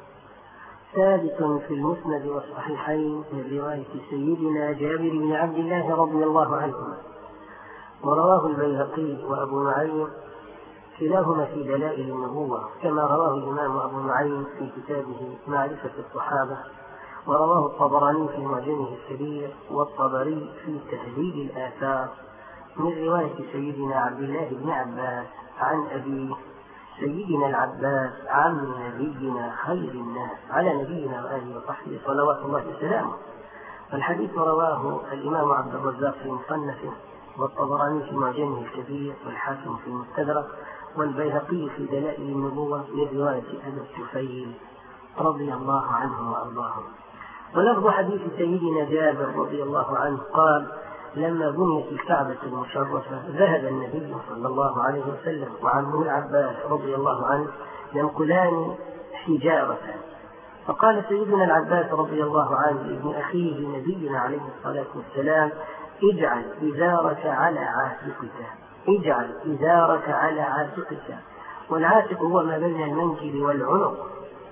Speaker 2: ثابت في المسند والصحيحين من رواية سيدنا جابر بن عبد الله رضي الله عنهما، ورواه البيهقي وأبو نعيم كلاهما في دلائل النبوة، كما رواه الإمام أبو نعيم في كتابه معرفة الصحابة، ورواه الطبراني في معجمه الكبير، والطبري في تهذيب الآثار من رواية سيدنا عبد الله بن عباس عن أبي سيدنا العباس عن نبينا خير الناس على نبينا وآله وصحبه صلوات الله وسلامه. الحديث رواه الإمام عبد الرزاق في مصنفه، والطبراني في معجمه الكبير، والحاكم في المستدرك، والبيهقي في دلائل النبوة من رواية أبي الطفيل رضي الله عنه وأرضاه. ولفظ حديث سيدنا جابر رضي الله عنه قال: لما بنيت الكعبة المشرفة ذهب النبي صلى الله عليه وسلم وعمه العباس رضي الله عنه ينقلان حجارة، فقال سيدنا العباس رضي الله عنه لابن أخيه نبينا عليه الصلاة والسلام: اجعل إزارك على عاتقك، اجعل إزارك على عاتقك، والعاتق هو ما بين المنكب والعنق.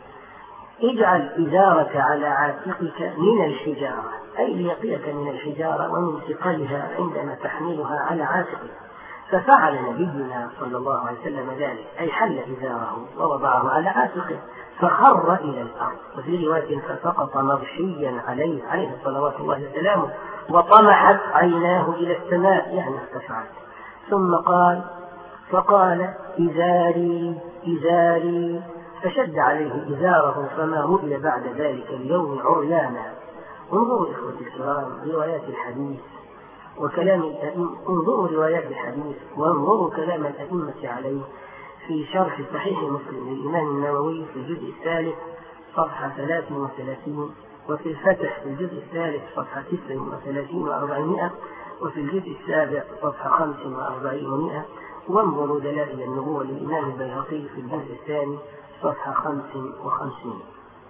Speaker 2: اجعل إزارك على عاتقك من الحجارة، أي ليقيك من الحجارة ومن ثقلها عندما تحملها على عاتقك. ففعل نبينا صلى الله عليه وسلم ذلك، أي حل إزاره ووضعه على عاتقه فخر إلى الأرض، وفي رواية فسقط مغشيا عليه عليه صلوات الله وسلامه، وطمحت عيناه إلى السماء يعني ارتفعت. ثم قال فقال: إزاري إزاري، فشد عليه إزاره فما رؤي بعد ذلك اليوم عريانا. انظروا إخوتي الكرام روايات الحديث وكلام الأئمة، انظروا روايات الحديث وانظروا كلام الأئمة عليه في شرح صحيح مسلم للإمام النووي في الجزء الثالث صفحة ثلاث وثلاثين، وفي الفتح في الجزء الثالث صفحة تسع وثلاثين وأربعمائة، وفي الجزء السابع صفحة خمس وأربعين ومائة. وانظروا دلائل النبوة للإمام البيهقي في الجزء الثاني صفحة خمس وخمسين.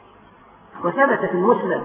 Speaker 2: وثبت في المسند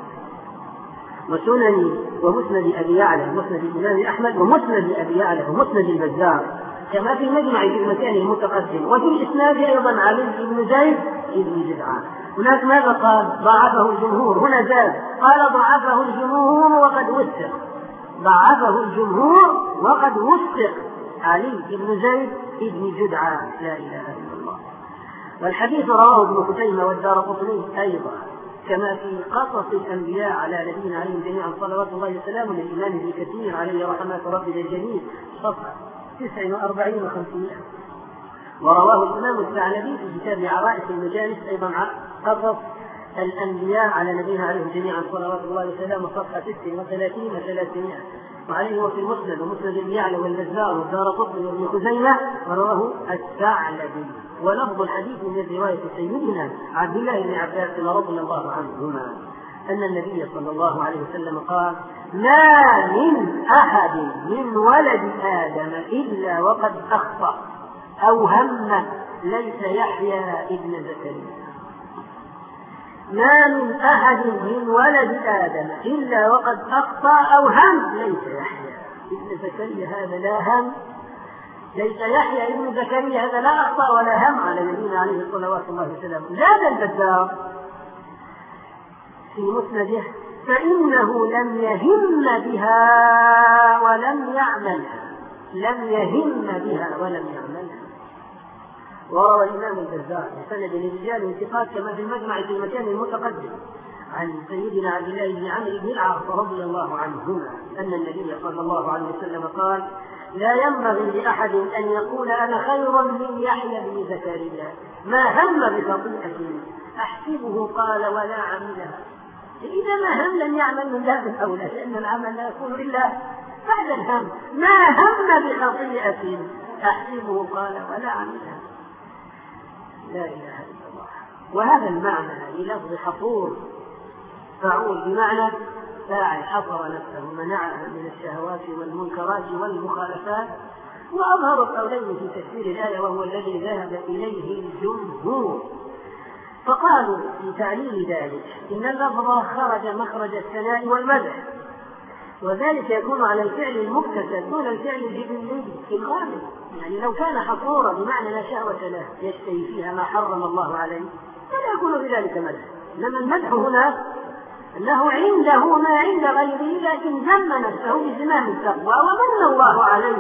Speaker 2: وسنن ومسند أبي يعلى ومسند الإمام أحمد ومسند أبي يعلى ومسند البزار، كما في المجمع في المكان المتقدم، وفي الإسناد أيضا علي بن زيد بن جدعان. هناك ماذا قال؟ ضعفه الجمهور، هنا زاد قال ضعفه الجمهور وقد وثق، ضعفه الجمهور وقد وثق علي بن زيد بن جدعان، لا إله إلا الله. والحديث رواه ابن خزيمة والدارقطني أيضا، كما في قصص الأنبياء على نبينا عليهم جميعا صلوات الله وسلامه للإمام ابن كثير عليه رحمة ربنا الجميل صفحة تسع وأربعين وخمسمائة. ورواه الإمام الثعلبي في كتاب عرائس المجالس أيضا قصص الأنبياء على نبينا عليهم جميعا صلوات الله وسلامه صفحة تسع وثلاثين وثلاثمائة. وعليه وفي المسند ومسند ابن يعلى والبزار والدارقطني وابن خزيمة، ورواه الثعلبي. ولفظ الحديث من رواية سيدنا عبد الله بن عباس رضي الله عنهما أن النبي صلى الله عليه وسلم قال: ما من أحد من ولد آدم إلا وقد أخطأ أو هم ليس يحيى ابن زكريا. ما من أحد من ولد آدم إلا وقد أخطأ أو هم ليس يحيى ابن زكريا، هذا لا هم، ليس يحيى ابن زكريا هذا لا أخطأ ولا هم على نبينا عليه الصلاة والسلام. زاد البزار في مسنده: فإنه لم يهم بها ولم يعملها، لم يهم بها ولم يعملها. وروى الإمام البزار بسند لرجال ثقات كما في المجمع في المكان المتقدم عن سيدنا عبد الله بن عمرو بن العاص رضي الله عنهما أن النبي صلى الله عليه وسلم قال: لا ينبغي لأحد أن يقول أنا خير من يحيى بن زكريا، ما هم بخطيئة أحسبه قال ولا عملها. إذا ما هم لم يعمل من باب الأولى، لأن العمل لا يكون إلا بعد الهم. ما هم بخطيئة أحسبه قال ولا عملها، لا إله إلا الله. وهذا المعنى للفظ حفور فعول بمعنى فاعل، حفر نفسه منعها من الشهوات والمنكرات والمخالفات. وأظهر القولين في تفسير الآية وهو الذي ذهب إليه الجمهور، فقالوا في تعليل ذلك إن اللفظ خرج مخرج الثناء والمدح، وذلك يكون على الفعل المكتسب دون الفعل الجبلي في الغالب. يعني لو كان حصورا بمعنى لا شهوة له يشتهي فيها ما حرم الله عليه فلا يكون بذلك مدح. إنما المدح هنا أنه عنده ما عند غيره لكن ذم نفسه بزمام التقوى ومن الله عليه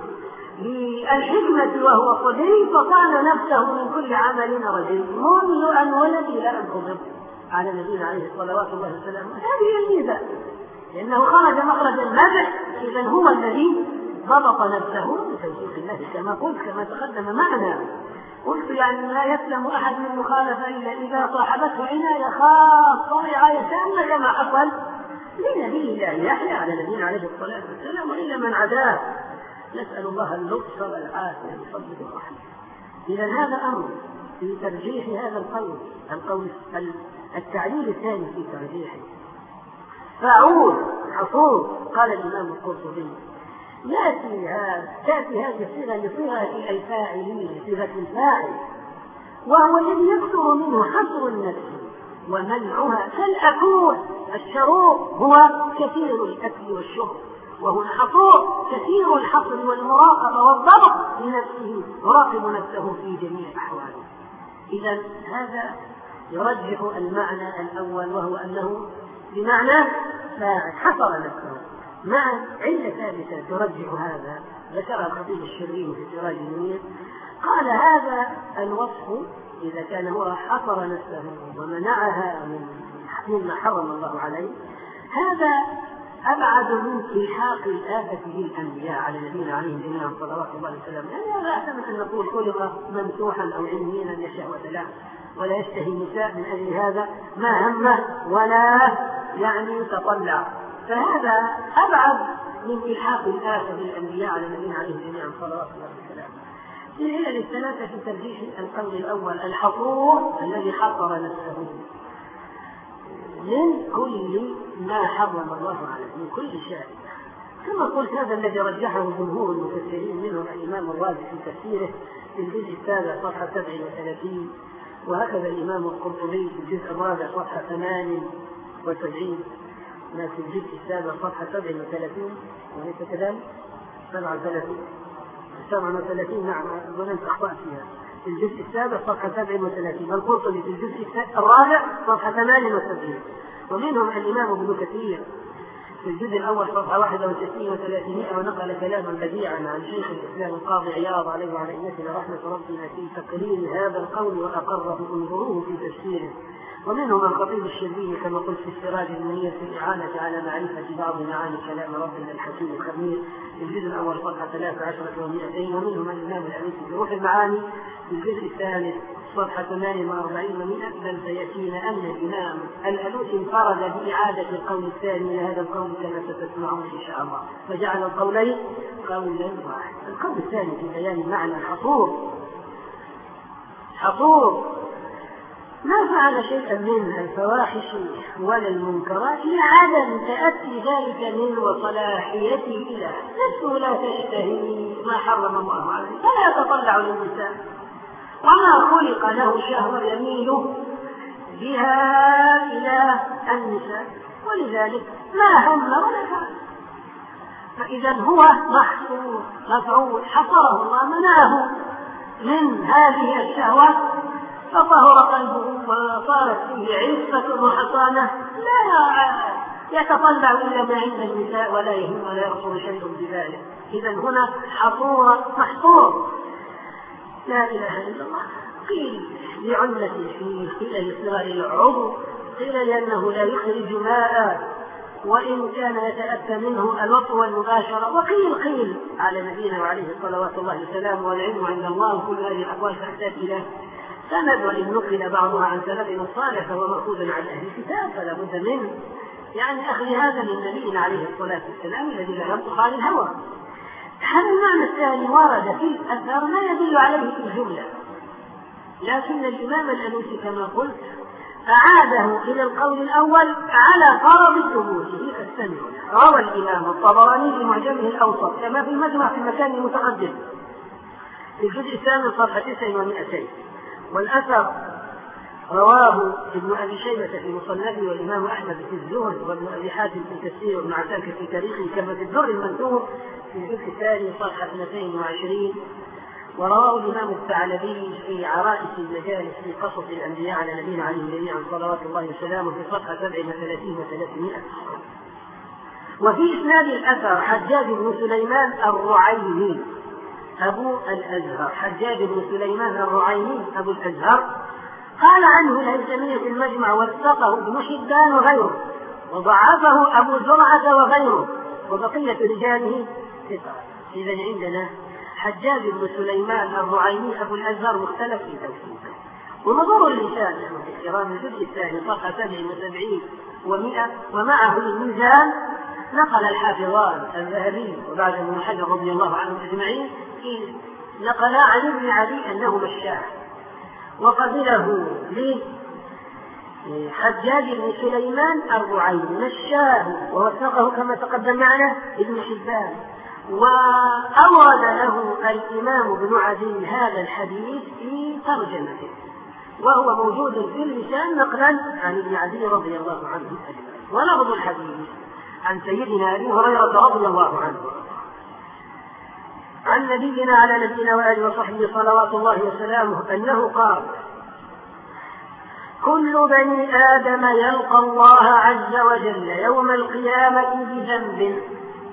Speaker 2: بالحكمة وهو صديق فقال نفسه من كل عمل رجل منذ أن ولد إلى أن قبض على نبينا عليه الصلوات الله والسلام. هذه الميزة لأنه خرج مخرج المدح إذن هو الذي ضبط نفسه بتوفيق الله كما قلت كما تقدم معنا. قلت يعني لا يسلم أحد من مخالفة إلا إذا صاحبته عناية خاصة رعاية تامة كما حصل لنبي الله يحيى على نبينا عليه الصلاة والسلام وإلا من عداه. نسأل الله اللطف والعافية بفضله ورحمته. إذا هذا أمر في ترجيح هذا القول القول التعليل الثاني في ترجيحه. فاعول حصول قال الإمام القرطبي يأتي تأتي هذه الصيغة لصيغة الفاعلين صيغة الفاعل وهو الذي يكثر منه حصر النفس ومنعها كالأكول الشروب هو كثير الأكل والشرب وهو حصور كثير الحصر والمراقبة والضبط لنفسه يراقب نفسه في جميع أحواله. إذا هذا يرجح المعنى الأول وهو أنه بمعنى فاعل حصر نفسه مع علة ثابتة ترجح هذا ذكرها الخطيب الشريف في سراج المنير قال هذا الوصف إذا كان هو حصر نفسه ومنعها مما حرم الله عليه هذا أبعد من الحاق الآفة بالأنبياء على نبينا عليهم جميعا صلوات الله وسلامه. يعني لا أحسن أن نقول خلق ممسوحا أو علميا لا شهوة له ولا يشتهي النساء من أجل هذا ما همه ولا يعني تطلع. فهذا أبعد من إلحاق الآفة بالأنبياء على نبينا عليهم جميعا صلوات الله وسلامه. في العلل الثلاثة في ترجيح القول الأول الحصور الذي حصر نفسه من كل ما حرم الله عليه من كل شيء كما قلت. هذا الذي رجحه جمهور المفسرين منهم الإمام الرازي في تفسيره في الجزء السابع صفحة سبع وثلاثين وهكذا الإمام القرطبي في الجزء الرابع صفحة ثمان وسبعين ما في الجزء السابع صفحة سبع وثلاثين وليس كذلك سبع وثلاثين سبع وثلاثين نعم ظننت أخطأت فيها في الجزء السابع صفحة سبع وثلاثين والقرطبي في الجزء الرابع صفحة ثمان وسبعين ومنهم الإمام ابن كثير في الجزء الأول صفحة واحد وستين وثلاثمائة ونقل كلاما بديعا عن شيخ الإسلام القاضي عياض عليه وعلى أئمتنا رحمة ربنا في تقرير هذا القول وأقره انظروه في تفسيره. ومنهم الخطيب الشربيني كما قلت في السراج المنير في الإعانة على معرفة بعض معاني كلام ربنا الحكيم الخبير في الجزء الأول صفحة ثلاث عشرة ومئتين. ومنهم الإمام الأليسي في روح المعاني في الجزء الثالث صفحة ثمان وأربعين ومئة. بل سيأتينا أن الإمام الألوسي انفرد بإعادة القول الثاني لهذا القول كما ستسمعون إن شاء الله فجعل القولين قولا واحد. القول الثاني في بيان معنى الحصور حصور ما فعل شيئا من الفواحش ولا المنكرات لعدم تأتي ذلك منه وصلاحيته له نفسه لا تشتهي ما حرم الله عليه فلا يتطلع للنساء وما خلق له شهوة يميل بها إلى النساء ولذلك ما هم ولا فعل. فإذا هو محصور مفعول حصره الله منعه من هذه الشهوات فطهر قلبه وصارت فيه عفة وحصانة لا يتطلع إلا ما عند النساء ولا يهم ولا يخطر شيء بذلك. إذا هنا حصور محصور لا إله إلا الله. قيل لعلة فيه قيل لصغر العضو قيل لأنه لا يخرج ماء وإن كان يتأتى منه الوطء والمباشرة وقيل قيل على نبينا وعليه الصلوات الله والسلام والعلم عند الله وكل هذه الأقوال تحتاج إلى سند وإن نقل بعضها عن سلفنا الصالح فهو مأخوذ عن أهل الكتاب فلا بد منه يعني أخذ هذا من نبينا عليه الصلاة والسلام الذي لا ينطق عن الهوى. هذا المعنى الثاني ورد في الأثر ما يدل عليه في الجملة لكن الإمام الألوسي كما قلت أعاده إلى القول الأول على فرض ثبوته فاستمعوا. روى الإمام الطبراني في معجمه الأوسط كما في المجمع في المكان المتقدم في الجزء الثامن صفحة تسع ومئتين والأثر رواه ابن أبي شيبة في مصنفه والإمام أحمد في الزهد وابن أبي حاتم في التفسير وابن عساكر في تاريخه كما في الدر المنثور في الجزء الثاني صفحة اثنتين وعشرين. ورواه الإمام الثعلبي في عرائس المجالس في قصص الأنبياء على نبينا عليه جميعا صلوات الله وسلامه في صفحة سبع وثلاثين وثلاثمائة. وفي إسناد الأثر حجاج بن سليمان الرعيني أبو الأزهر، حجاج بن سليمان الرعيني أبو الأزهر، قال عنه الهيثمي في المجمع وثقه ابن حبان وغيره، وضعفه أبو زرعة وغيره، وبقية رجاله ثقة. إذا عندنا حجاج بن سليمان الرعيني أبو الأزهر مختلف في توثيقه. ونظر اللسان في احترام الجزء الثاني صفحة سبع وسبعين ومئة ومعه الميزان نقل الحافظان الذهبي وبعد ابن حجر رضي الله عنهم أجمعين نقل عن ابن علي أنه مشاه، وقبله لحجاج بن سليمان الرعيني مشاه ووثقه كما تقدم معنا ابن حبان. وأورد له الإمام ابن عدي هذا الحديث في ترجمته، وهو موجود في اللسان نقلا عن ابن عدي رضي الله عنه أجمعين. ولفظ الحديث عن سيدنا أبي هريرة رضي الله عنه عن نبينا على نبينا وآله وصحبه صلوات الله وسلامه أنه قال: كل بني آدم يلقى الله عز وجل يوم القيامة بذنب.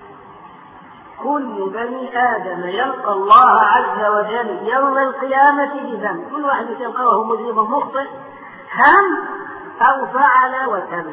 Speaker 2: كل بني آدم يلقى الله عز وجل يوم القيامة بذنب، كل واحد يلقاه مذنب مخطئ هم أو فعل وتم،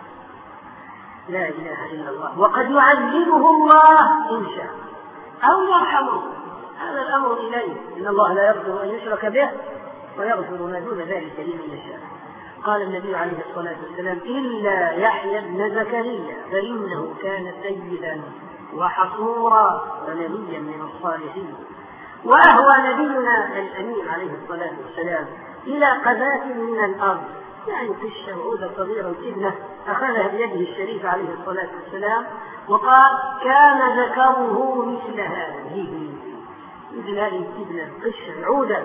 Speaker 2: لا إله إلا الله، وقد يعذبه الله إن شاء أو يرحمه، هذا الأمر إليه، إن الله لا يغفر أن يشرك به ويغفر ما دون ذلك لمن يشاء. قال النبي عليه الصلاة والسلام: إلا يحيى بن زكريا فإنه كان سيدا وحصورا ونبيا من الصالحين. وأهوى نبينا الأمين عليه الصلاة والسلام إلى قذاة من الأرض، يعني قشة وعودة صغيرة وكبنة، أخذها بيده الشريف عليه الصلاة والسلام وقال: كان ذكره مثل هذه، مثل هذه الكبنة قشة العودة،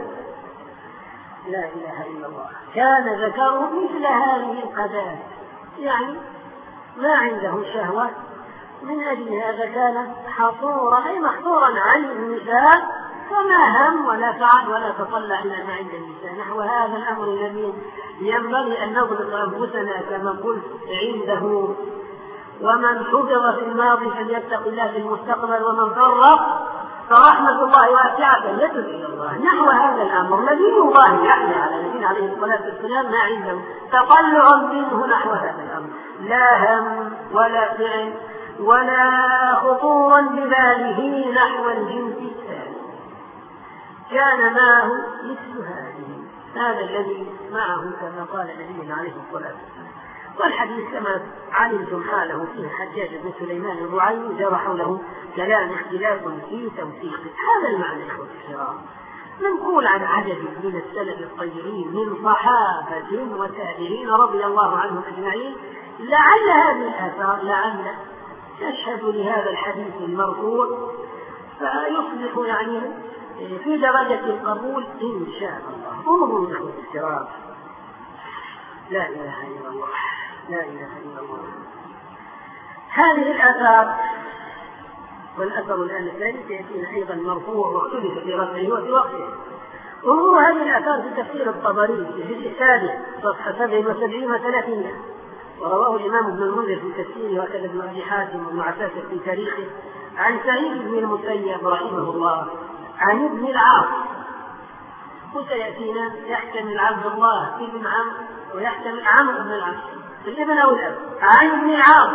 Speaker 2: لا إله إلا الله، كان ذكره مثل هذه القذاة، يعني ما عنده شهوة، من أجل هذا كان حصورا أي محصورا عن النساء، فما هم ولا فعل ولا تطلع إلى ما عند النساء. نحو هذا الأمر الذي ينبغي أن نضبط أنفسنا كما قلت عنده. ومن حفظ في الماضي فليتق الله في المستقبل، ومن فرق فرحمة الله واسعة فليتب إلى الله. نحو هذا الأمر نبي الله يحيى على نبينا عليه الصلاة والسلام ما عنده تطلع منه نحو هذا الأمر، لا هم ولا فعل ولا خطورا بباله نحو الجنس الثاني، كان معه مثل هذه، هذا الذي معه كما قال نبينا عليه الصلاة والسلام. والحديث كما علمتم حاله فيه حجاج بن سليمان الرعيني جرى حوله كلام اختلاف في توثيقه. هذا المعنى إخوة الكرام، منقول عن عدد من السلف الطيبين من صحابة وتابعين رضي الله عنهم أجمعين، لعل هذه الآثار لعل تشهد لهذا الحديث المرفوع فيصبح يعني في درجة القبول إن شاء الله. انظروا نحو الكرام، لا إله إلا الله، لا إله إلا الله. هذه الآثار، والأثر الآن الثاني سيأتينا أيضا مرفوع واختلف في رفعه وفي وقته. انظروا هذه الآثار في تفسير الطبري في الجزء السادس صفحة سبع وسبعين وثلاثين، ورواه الإمام ابن المنذر في تفسيره وكذا ابن أبي حاتم وابن عساكر في تاريخه عن سعيد بن المسيب رحمه الله عن ابن العاص، وسيأتينا يحتمل عبد الله ابن عمرو ويحتمل عمرو بن العاص الابن أو الأب عن ابن العاص،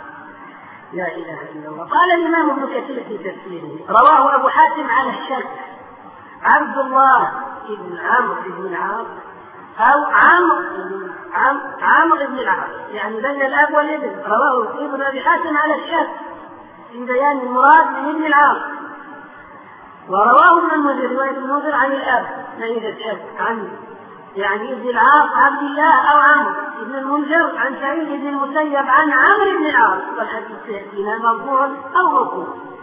Speaker 2: لا إله إلا الله. قال الإمام ابن كثير في تفسيره رواه أبو حاتم على الشك عبد الله ابن عمرو بن العاص أو عمرو عمرو بن العاص، يعني بين الأب والابن، رواه ابن أبي حاتم على الشك في بيان المراد من ابن العاص. ورواه ابن المنذر رواية ابن المنذر عن الأب ما يوجد شك عن يعني ابن العاص عبد الله أو عمرو، ابن المنذر عن سعيد بن المسيب عن عمرو بن العاص، والحديث سيأتينا مرفوع أو موقوف.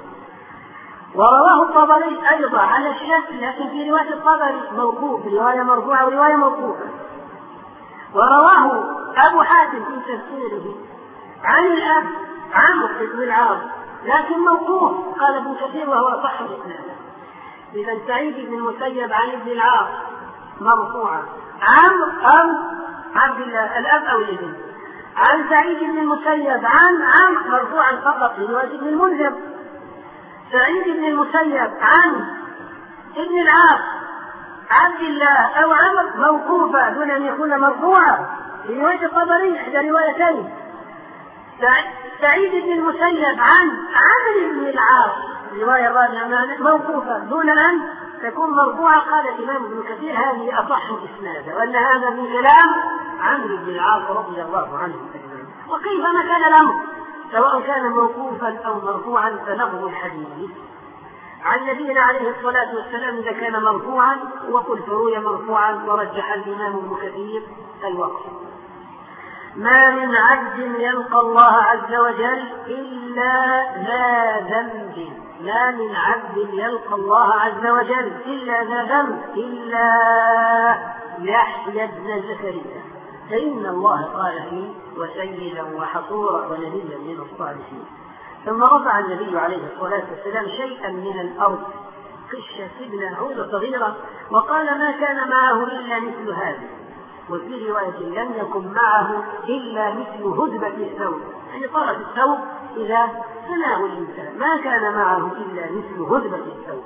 Speaker 2: ورواه الطبري أيضا على الشك، لكن في رواية الطبري موقوف، رواية مرفوعة ورواية موقوفة.
Speaker 1: ورواه أبو حاتم في تفسيره عن الأب عمرو بن العاص لكن موقوف، قال ابن كثير وهو أصح الإسناد. إذا سعيد بن المسيب عن ابن العاص مرفوعا، عمرو أو عبد الله الأب أو الابن، عن سعيد بن المسيب عن عمرو مرفوعا فقط لرواية ابن المنذر، سعيد بن المسيب عن ابن العاص عبد الله أو عمرو موقوفة دون أن يكون مرفوعا في رواية الطبري إحدى روايتين، سعيد بن المسيب عن عمرو بن العاص رواية الرابعة موقوفة دون أن تكون مرفوعة. قال الإمام ابن كثير هذه أصح إسنادا، وأن هذا من كلام عمرو بن العاص رضي الله عنه أجمعين. وكيفما كان الأمر سواء كان موقوفا أو مرفوعا فلفظ الحديث عن نبينا عليه الصلاة والسلام إذا كان مرفوعا، وقلت روي مرفوعا ورجح الإمام ابن كثير الوقف. ما من عبد يلقى الله عز وجل إلا ذا ذنب، ما من عبد يلقى الله عز وجل إلا ذا ذنب إلا يحيى بن زكريا، فإن الله قال فيه وسيدا وحصورا ونبيا من الصالحين. ثم رفع النبي عليه الصلاة والسلام شيئا من الأرض قشة سبنا عودة صغيرة وقال ما كان معه إلا مثل هذا، وفي رواية لم يكن معه إلا مثل هدبة الثوب، يعني طرف الثوب إذا سناه الإنسان ما كان معه إلا مثل هدبة الثوب.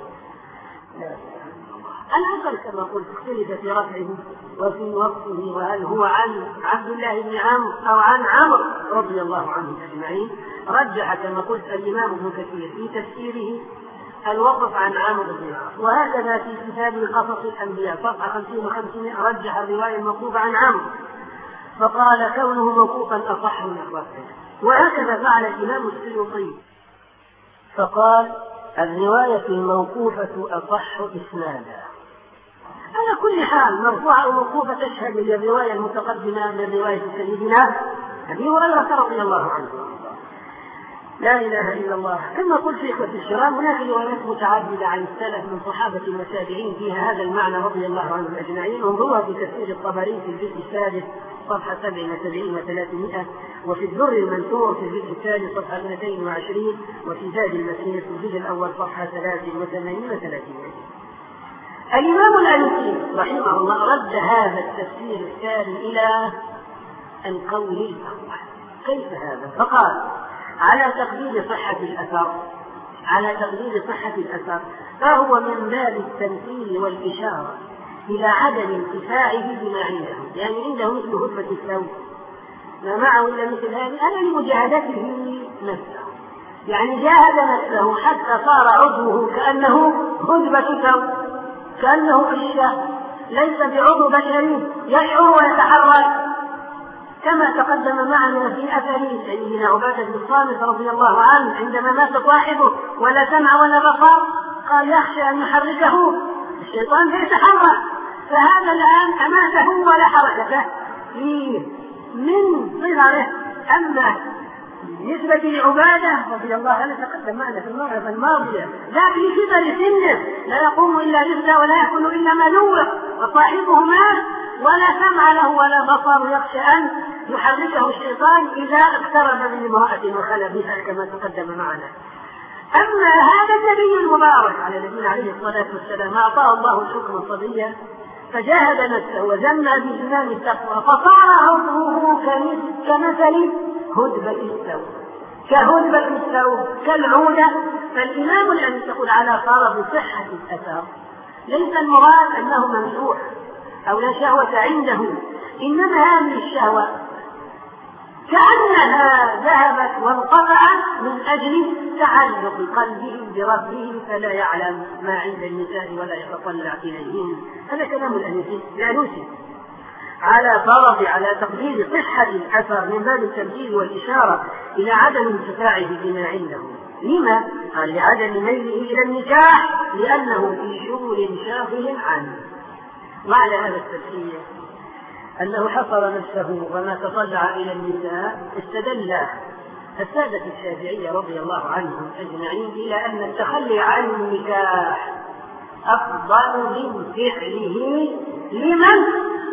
Speaker 1: الأقل كما قلت اختلف في رفعه وفي وصفه، وهل هو عن عبد الله بن عمرو أو عن عمرو رضي الله عنه أجمعين. رجح كما قلت الإمام ابن كثير في تفسيره الوقف عن عمرو بن العاص، وهكذا في كتاب قصص الأنبياء صفحة خمسين وخمسين رجح الرواية الموقوفة عن عمرو فقال كونه موقوفا أصح من الرفع. وهكذا فعل الإمام السيوطي فقال الرواية الموقوفة أصح إسنادا. على كل حال مرفوعة أو موقوفة تشهد للرواية المتقدمة من رواية سيدنا أبي هريرة رضي الله عنه. لا إله إلا الله. كما قلت في إخوة الشرام هناك روايات متعددة عن السلف من صحابة والتابعين فيها هذا المعنى رضي الله عنهم أجمعين، انظروها في تفسير الطبري في الجزء السادس صفحة سبع وسبعين وثلاثمائة، وفي الدر المنثور في الجزء الثالث صفحة اثنتين وعشرين، وفي زاد المسير في الجزء الأول صفحة ثلاث وثمانين وثلاثين. الإمام الألوسي رحمه الله رد هذا التفسير الثاني إلى القول الأول. كيف هذا؟ فقال على تقدير صحة الأثر على تقدير صحة الأثر فهو من باب التمثيل والإشارة إلى عدم انتفاعه بما عنده، يعني عنده مثل هدبة الثوب ما معه إلا مثل هذه، أنا لمجاهدته نفسه، يعني جاهد نفسه حتى صار عضوه كأنه هدبة ثوب، كأنه قشة ليس بعضو بشري يشعر ويتحرك، كما تقدم معنا في أثر سيدنا عبادة بن الصامت رضي الله عنه عندما مات صاحبه ولا سمع ولا بصر قال يخشى أن يحركه الشيطان فيتحرك، فهذا الآن أماته ولا حركته فيه من صغره. أما بالنسبة لعبادة رضي الله عنه تقدم معنا في الموعظة الماضية ذاك لكبر سنه لا يقوم إلا يبدأ ولا يأكل إلا ما ذوق، وصاحبه مات ولا سمع له ولا بصر يخشى أن يحركه الشيطان إذا اقترب من امرأة وخلى بها كما تقدم معنا. أما هذا النبي المبارك على نبينا عليه الصلاة والسلام أعطاه الله الحكم الصبية فجاهد نفسه وزمنا بإمام التقوى فصار عضوه كمثل هدبة الثوب كهدبة الثوب كالعودة. فالإمام الذي تقول على فرض صحة الأثر ليس المراد أنه ممسوح أو لا شهوة عنده، إنما هذه الشهوة كأنها ذهبت وانقطعت من أجل تعلق قلبه بربه فلا يعلم ما عند النساء ولا يتطلع إليهن. هذا كلام الألوسي على فرض على تقدير صحة الأثر من باب التمثيل والإشارة إلى عدم انتفاعه بما عنده. لما؟ قال لعدم ميله إلى النكاح لأنه في شغل شاغل عنه. معنى هذا التفسير أنه حصر نفسه وما تطلع إلى النساء استدل السادة الشافعية رضي الله عنهم أجمعين إلى أن التخلي عن النكاح أفضل من فعله لمن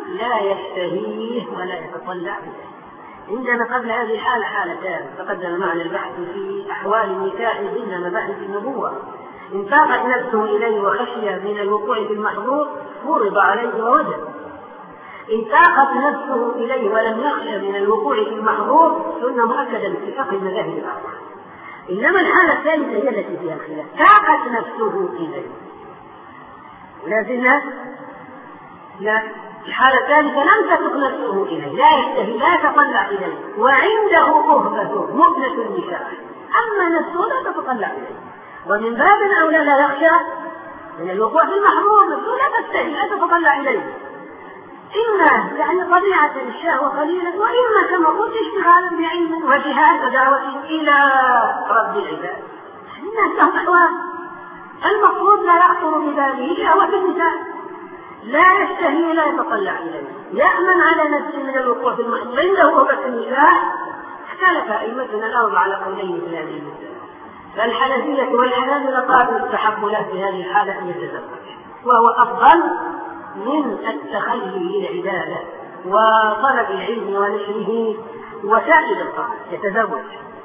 Speaker 1: لا يشتهيه ولا يتطلع إليه. عندنا قبل هذه الحالة حالتان تقدم معنا البحث في أحوال النكاح ضمن مباحث النبوة. إن طاقت نفسه إليه وخشي من الوقوع في المحظور فرض عليه ووجب. إن طاقت نفسه إليه ولم يخشى من الوقوع في المحظور سنة مؤكدة باتفاق المذاهب الأربعة. إنما الحالة الثالثة هي التي فيها الخلاف، طاقت نفسه إليه لازلنا لا الحالة الثالثة لم تطق نفسه إليه، لا يشتهي لا يتطلع إليه وعنده أهبة مؤنة النكاح، أما نفسه لا تتطلع إليه. ومن باب أولى لا يخشى من الوقوع في المحظور، نفسه لا تستهي لا تتطلع إليه، إما يعني طبيعة الشهوة قليلا، وإما كما قلت اشتغالا بعلم وجهاد ودعوة إلى رب العباد. الناس لهم أحوال، المفروض لا يخطر بباله شهوة النساء، لا يشتهي لا يتطلع إليه، يأمن على نفسه من الوقوع في المحظور، عنده أهبة النساء. اختلف أئمتنا الأربعة على قولين في هذه المسألة، فالحنفية والحنابلة قالوا يستحب له في هذه الحالة أن يتزوج، وهو أفضل من التخلي للعبادة وطلب العلم ونشره وسائل الطاعة، يتزوج.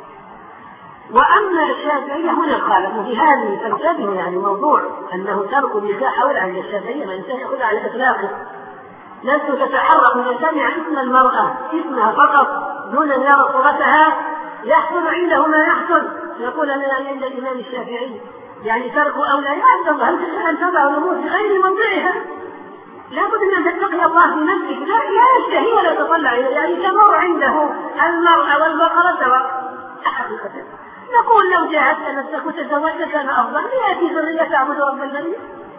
Speaker 1: وأما الشافعية هنا قالوا في هذه تنتبه يعني موضوع أنه ترك النكاح حول عند الشافعية ما الإنسان يأخذ على إطلاقه، نفسه تتحرك من سمع اسم المرأة اسمها فقط دون أن يرى صورتها يحصل عنده ما يحصل. يقول أنا عند الإمام الشافعي يعني ترك أولى يا عبد الله أن تضع الأمور في غير موضعها، لابد من أن تتقي الله في نفسك، لا يشتهي ولا يتطلع إليه، يعني تمر عنده المرأة والبقرة سواء. نقول لو جاهدت نفسك وتزوجت كان أفضل، ليأتي ذرية تعبد رب البرية.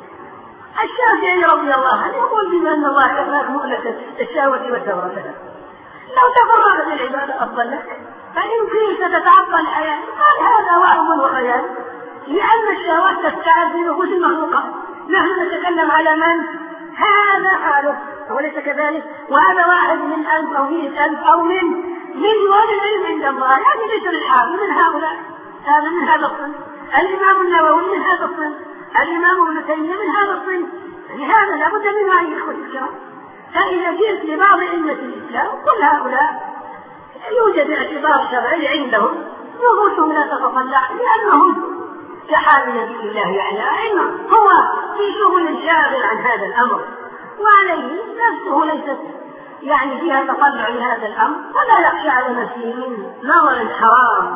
Speaker 1: الشافعي رضي الله عنه يقول بما أن الله كفاك مؤلة الشهوة وثورتها، لو تفرغت العبادة أفضل لك، فإن كنت تتعطل الحياة قال هذا وهم وخيال، لأن الشهوات تستعد من نفوس المخلوقات. نحن نتكلم على من هذا حاله وليس كذلك، وهذا واحد من ألف أو مئة ألف أو من مليون العلم عند الله، يعني ليس الحال من هؤلاء، هذا من هذا الصنف، الإمام النووي من هذا الصنف، الإمام ابن تيمية من هذا الصنف، يعني هذا لابد من أن يدخل الكلام. فإذا جئت لبعض أئمة الإسلام كل هؤلاء يوجد اعتبار شرعي عندهم، نفوسهم لا تتطلع لأنهم كحال نبي الله يحيى علما هو في شغل شاغل عن هذا الأمر، وعليه نفسه ليست يعني فيها تطلع لهذا الأمر، ولا يخشى على نفسه من نظر حرام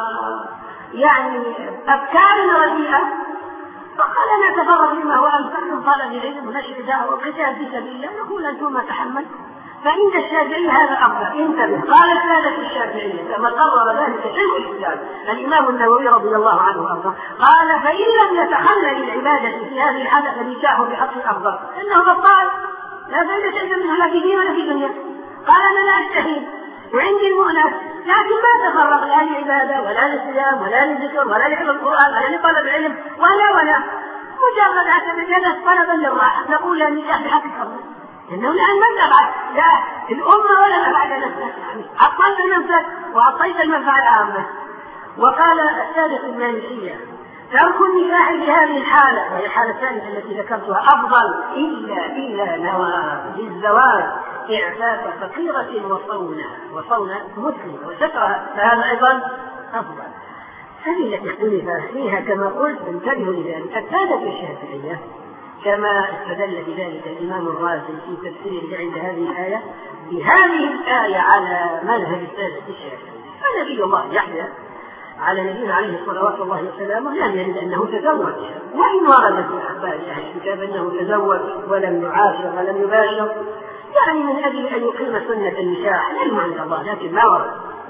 Speaker 1: ويعني أفكار رديئة، فقال لا تفرغ لما هو أنفع من طلب العلم ونشر دعوة وقتال في سبيل الله، يقول أنتم تحمل. فإن الشافعي هذا أفضل. انتبه، قال الثالث الشافعية كما قرر ذلك شيخ الإسلام الإمام النووي رضي الله عنه وأرضاه، قال فإن لم يتخلل العبادة في هذه الحالة فنكاحه بحق الأفضل، إنه بطال لا فائدة إلا منها لا في دين ولا في دنيا. قال أنا لا أجتهد وعندي المؤنة، لكن ما تفرغ لا للعبادة ولا للصيام ولا للذكر ولا لحفظ القرآن ولا لطلب العلم ولا ولا مجرد عشان جلس طلبا للراحة، نقول لا نكاح بحق الأفضل، إنه لأن من نبعد لا الأمة ولا نبعد نفسك، يعني عطلت نفسك وعطيت المنفعة العامة. وقال الثالث المالكية ترك النكاح في هذه الحالة وهي الحالة الثالثة التي ذكرتها أفضل إلا إلا نوى للزواج إعفاف فقيرة وصونة وصونة مسلمة وسترها، فهذا أيضا أفضل. هذه التي اختلف فيها كما قلت انتبهوا لذلك. الثالث الشافعية كما استدل بذلك الإمام الرازي في تفسيره عند هذه الآية بهذه الآية على مذهب الثالث الشافعي، فنبي الله يحيى على نبينا عليه الصلاة والله وسلامه لم يرد أنه تزوج، وإن ورد في أخبار أهل الكتاب أنه تزوج ولم يعاشر ولم يباشر، يعني من أجل أن يقيم سنة النكاح علم عند الله، لكن ما ورد.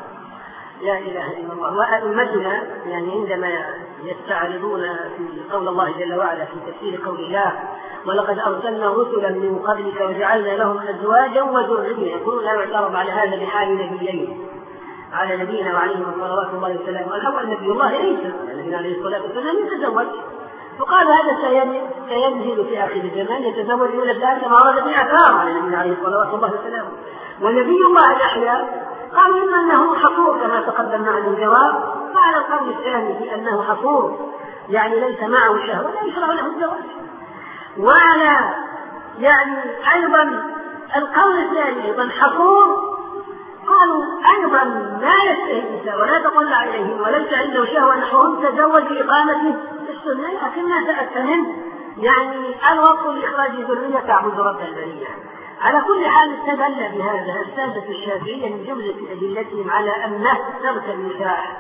Speaker 1: لا إله إلا الله. وأئمتنا يعني عندما يستعرضون في قول الله جل وعلا في تفسير قول الله ولقد أرسلنا رسلا من قبلك وجعلنا لهم أزواجا وذرية، يقول لا يعترض على هذا بحال نبيين على نبينا وعليهم صلوات الله وسلامه. الأول نبي الله عيسى النبي عليه الصلاة والسلام يتزوج، فقال هذا سينزل في آخر الزمان يتزوج من الثاني كما ورد في آثار على النبي عليه الصلاة والله وسلامه. ونبي الله يحيى قال إما أنه حصور كما تقدم معنا الجواب، وعلى القول الثاني في أنه حصور يعني ليس معه شهوة لا يشرع له الزواج. وعلى يعني أيضا القول الثاني أيضا حصور، قالوا أيضا لا يستهي النساء ولا تطلع إليهم وليس عنده شهوة نحوهم تزوج لإقامة السنة، لكنها تأتمن يعني الوقت لإخراج ذرية تعبد رب البرية. على كل حال استدل بهذا السادة الشافعية من جملة أدلتهم على أن ترك النكاح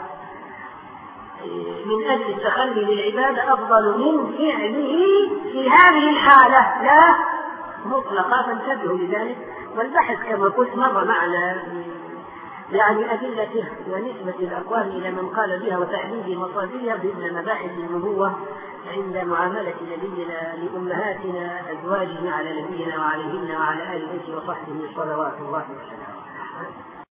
Speaker 1: من أجل التخلي للعبادة أفضل من فعله في هذه الحالة لا مطلقة، فانتبهوا لذلك. والبحث كما قلت مر معنا يعني أدلته ونسبة الأقوال إلى من قال بها وتحديد مصادرها ضمن مباحث النبوة عند معاملة نبينا لأمهاتنا أزواجنا على نبينا وعليهن وعلى آل بيته وصحبه صلوات الله وسلامه.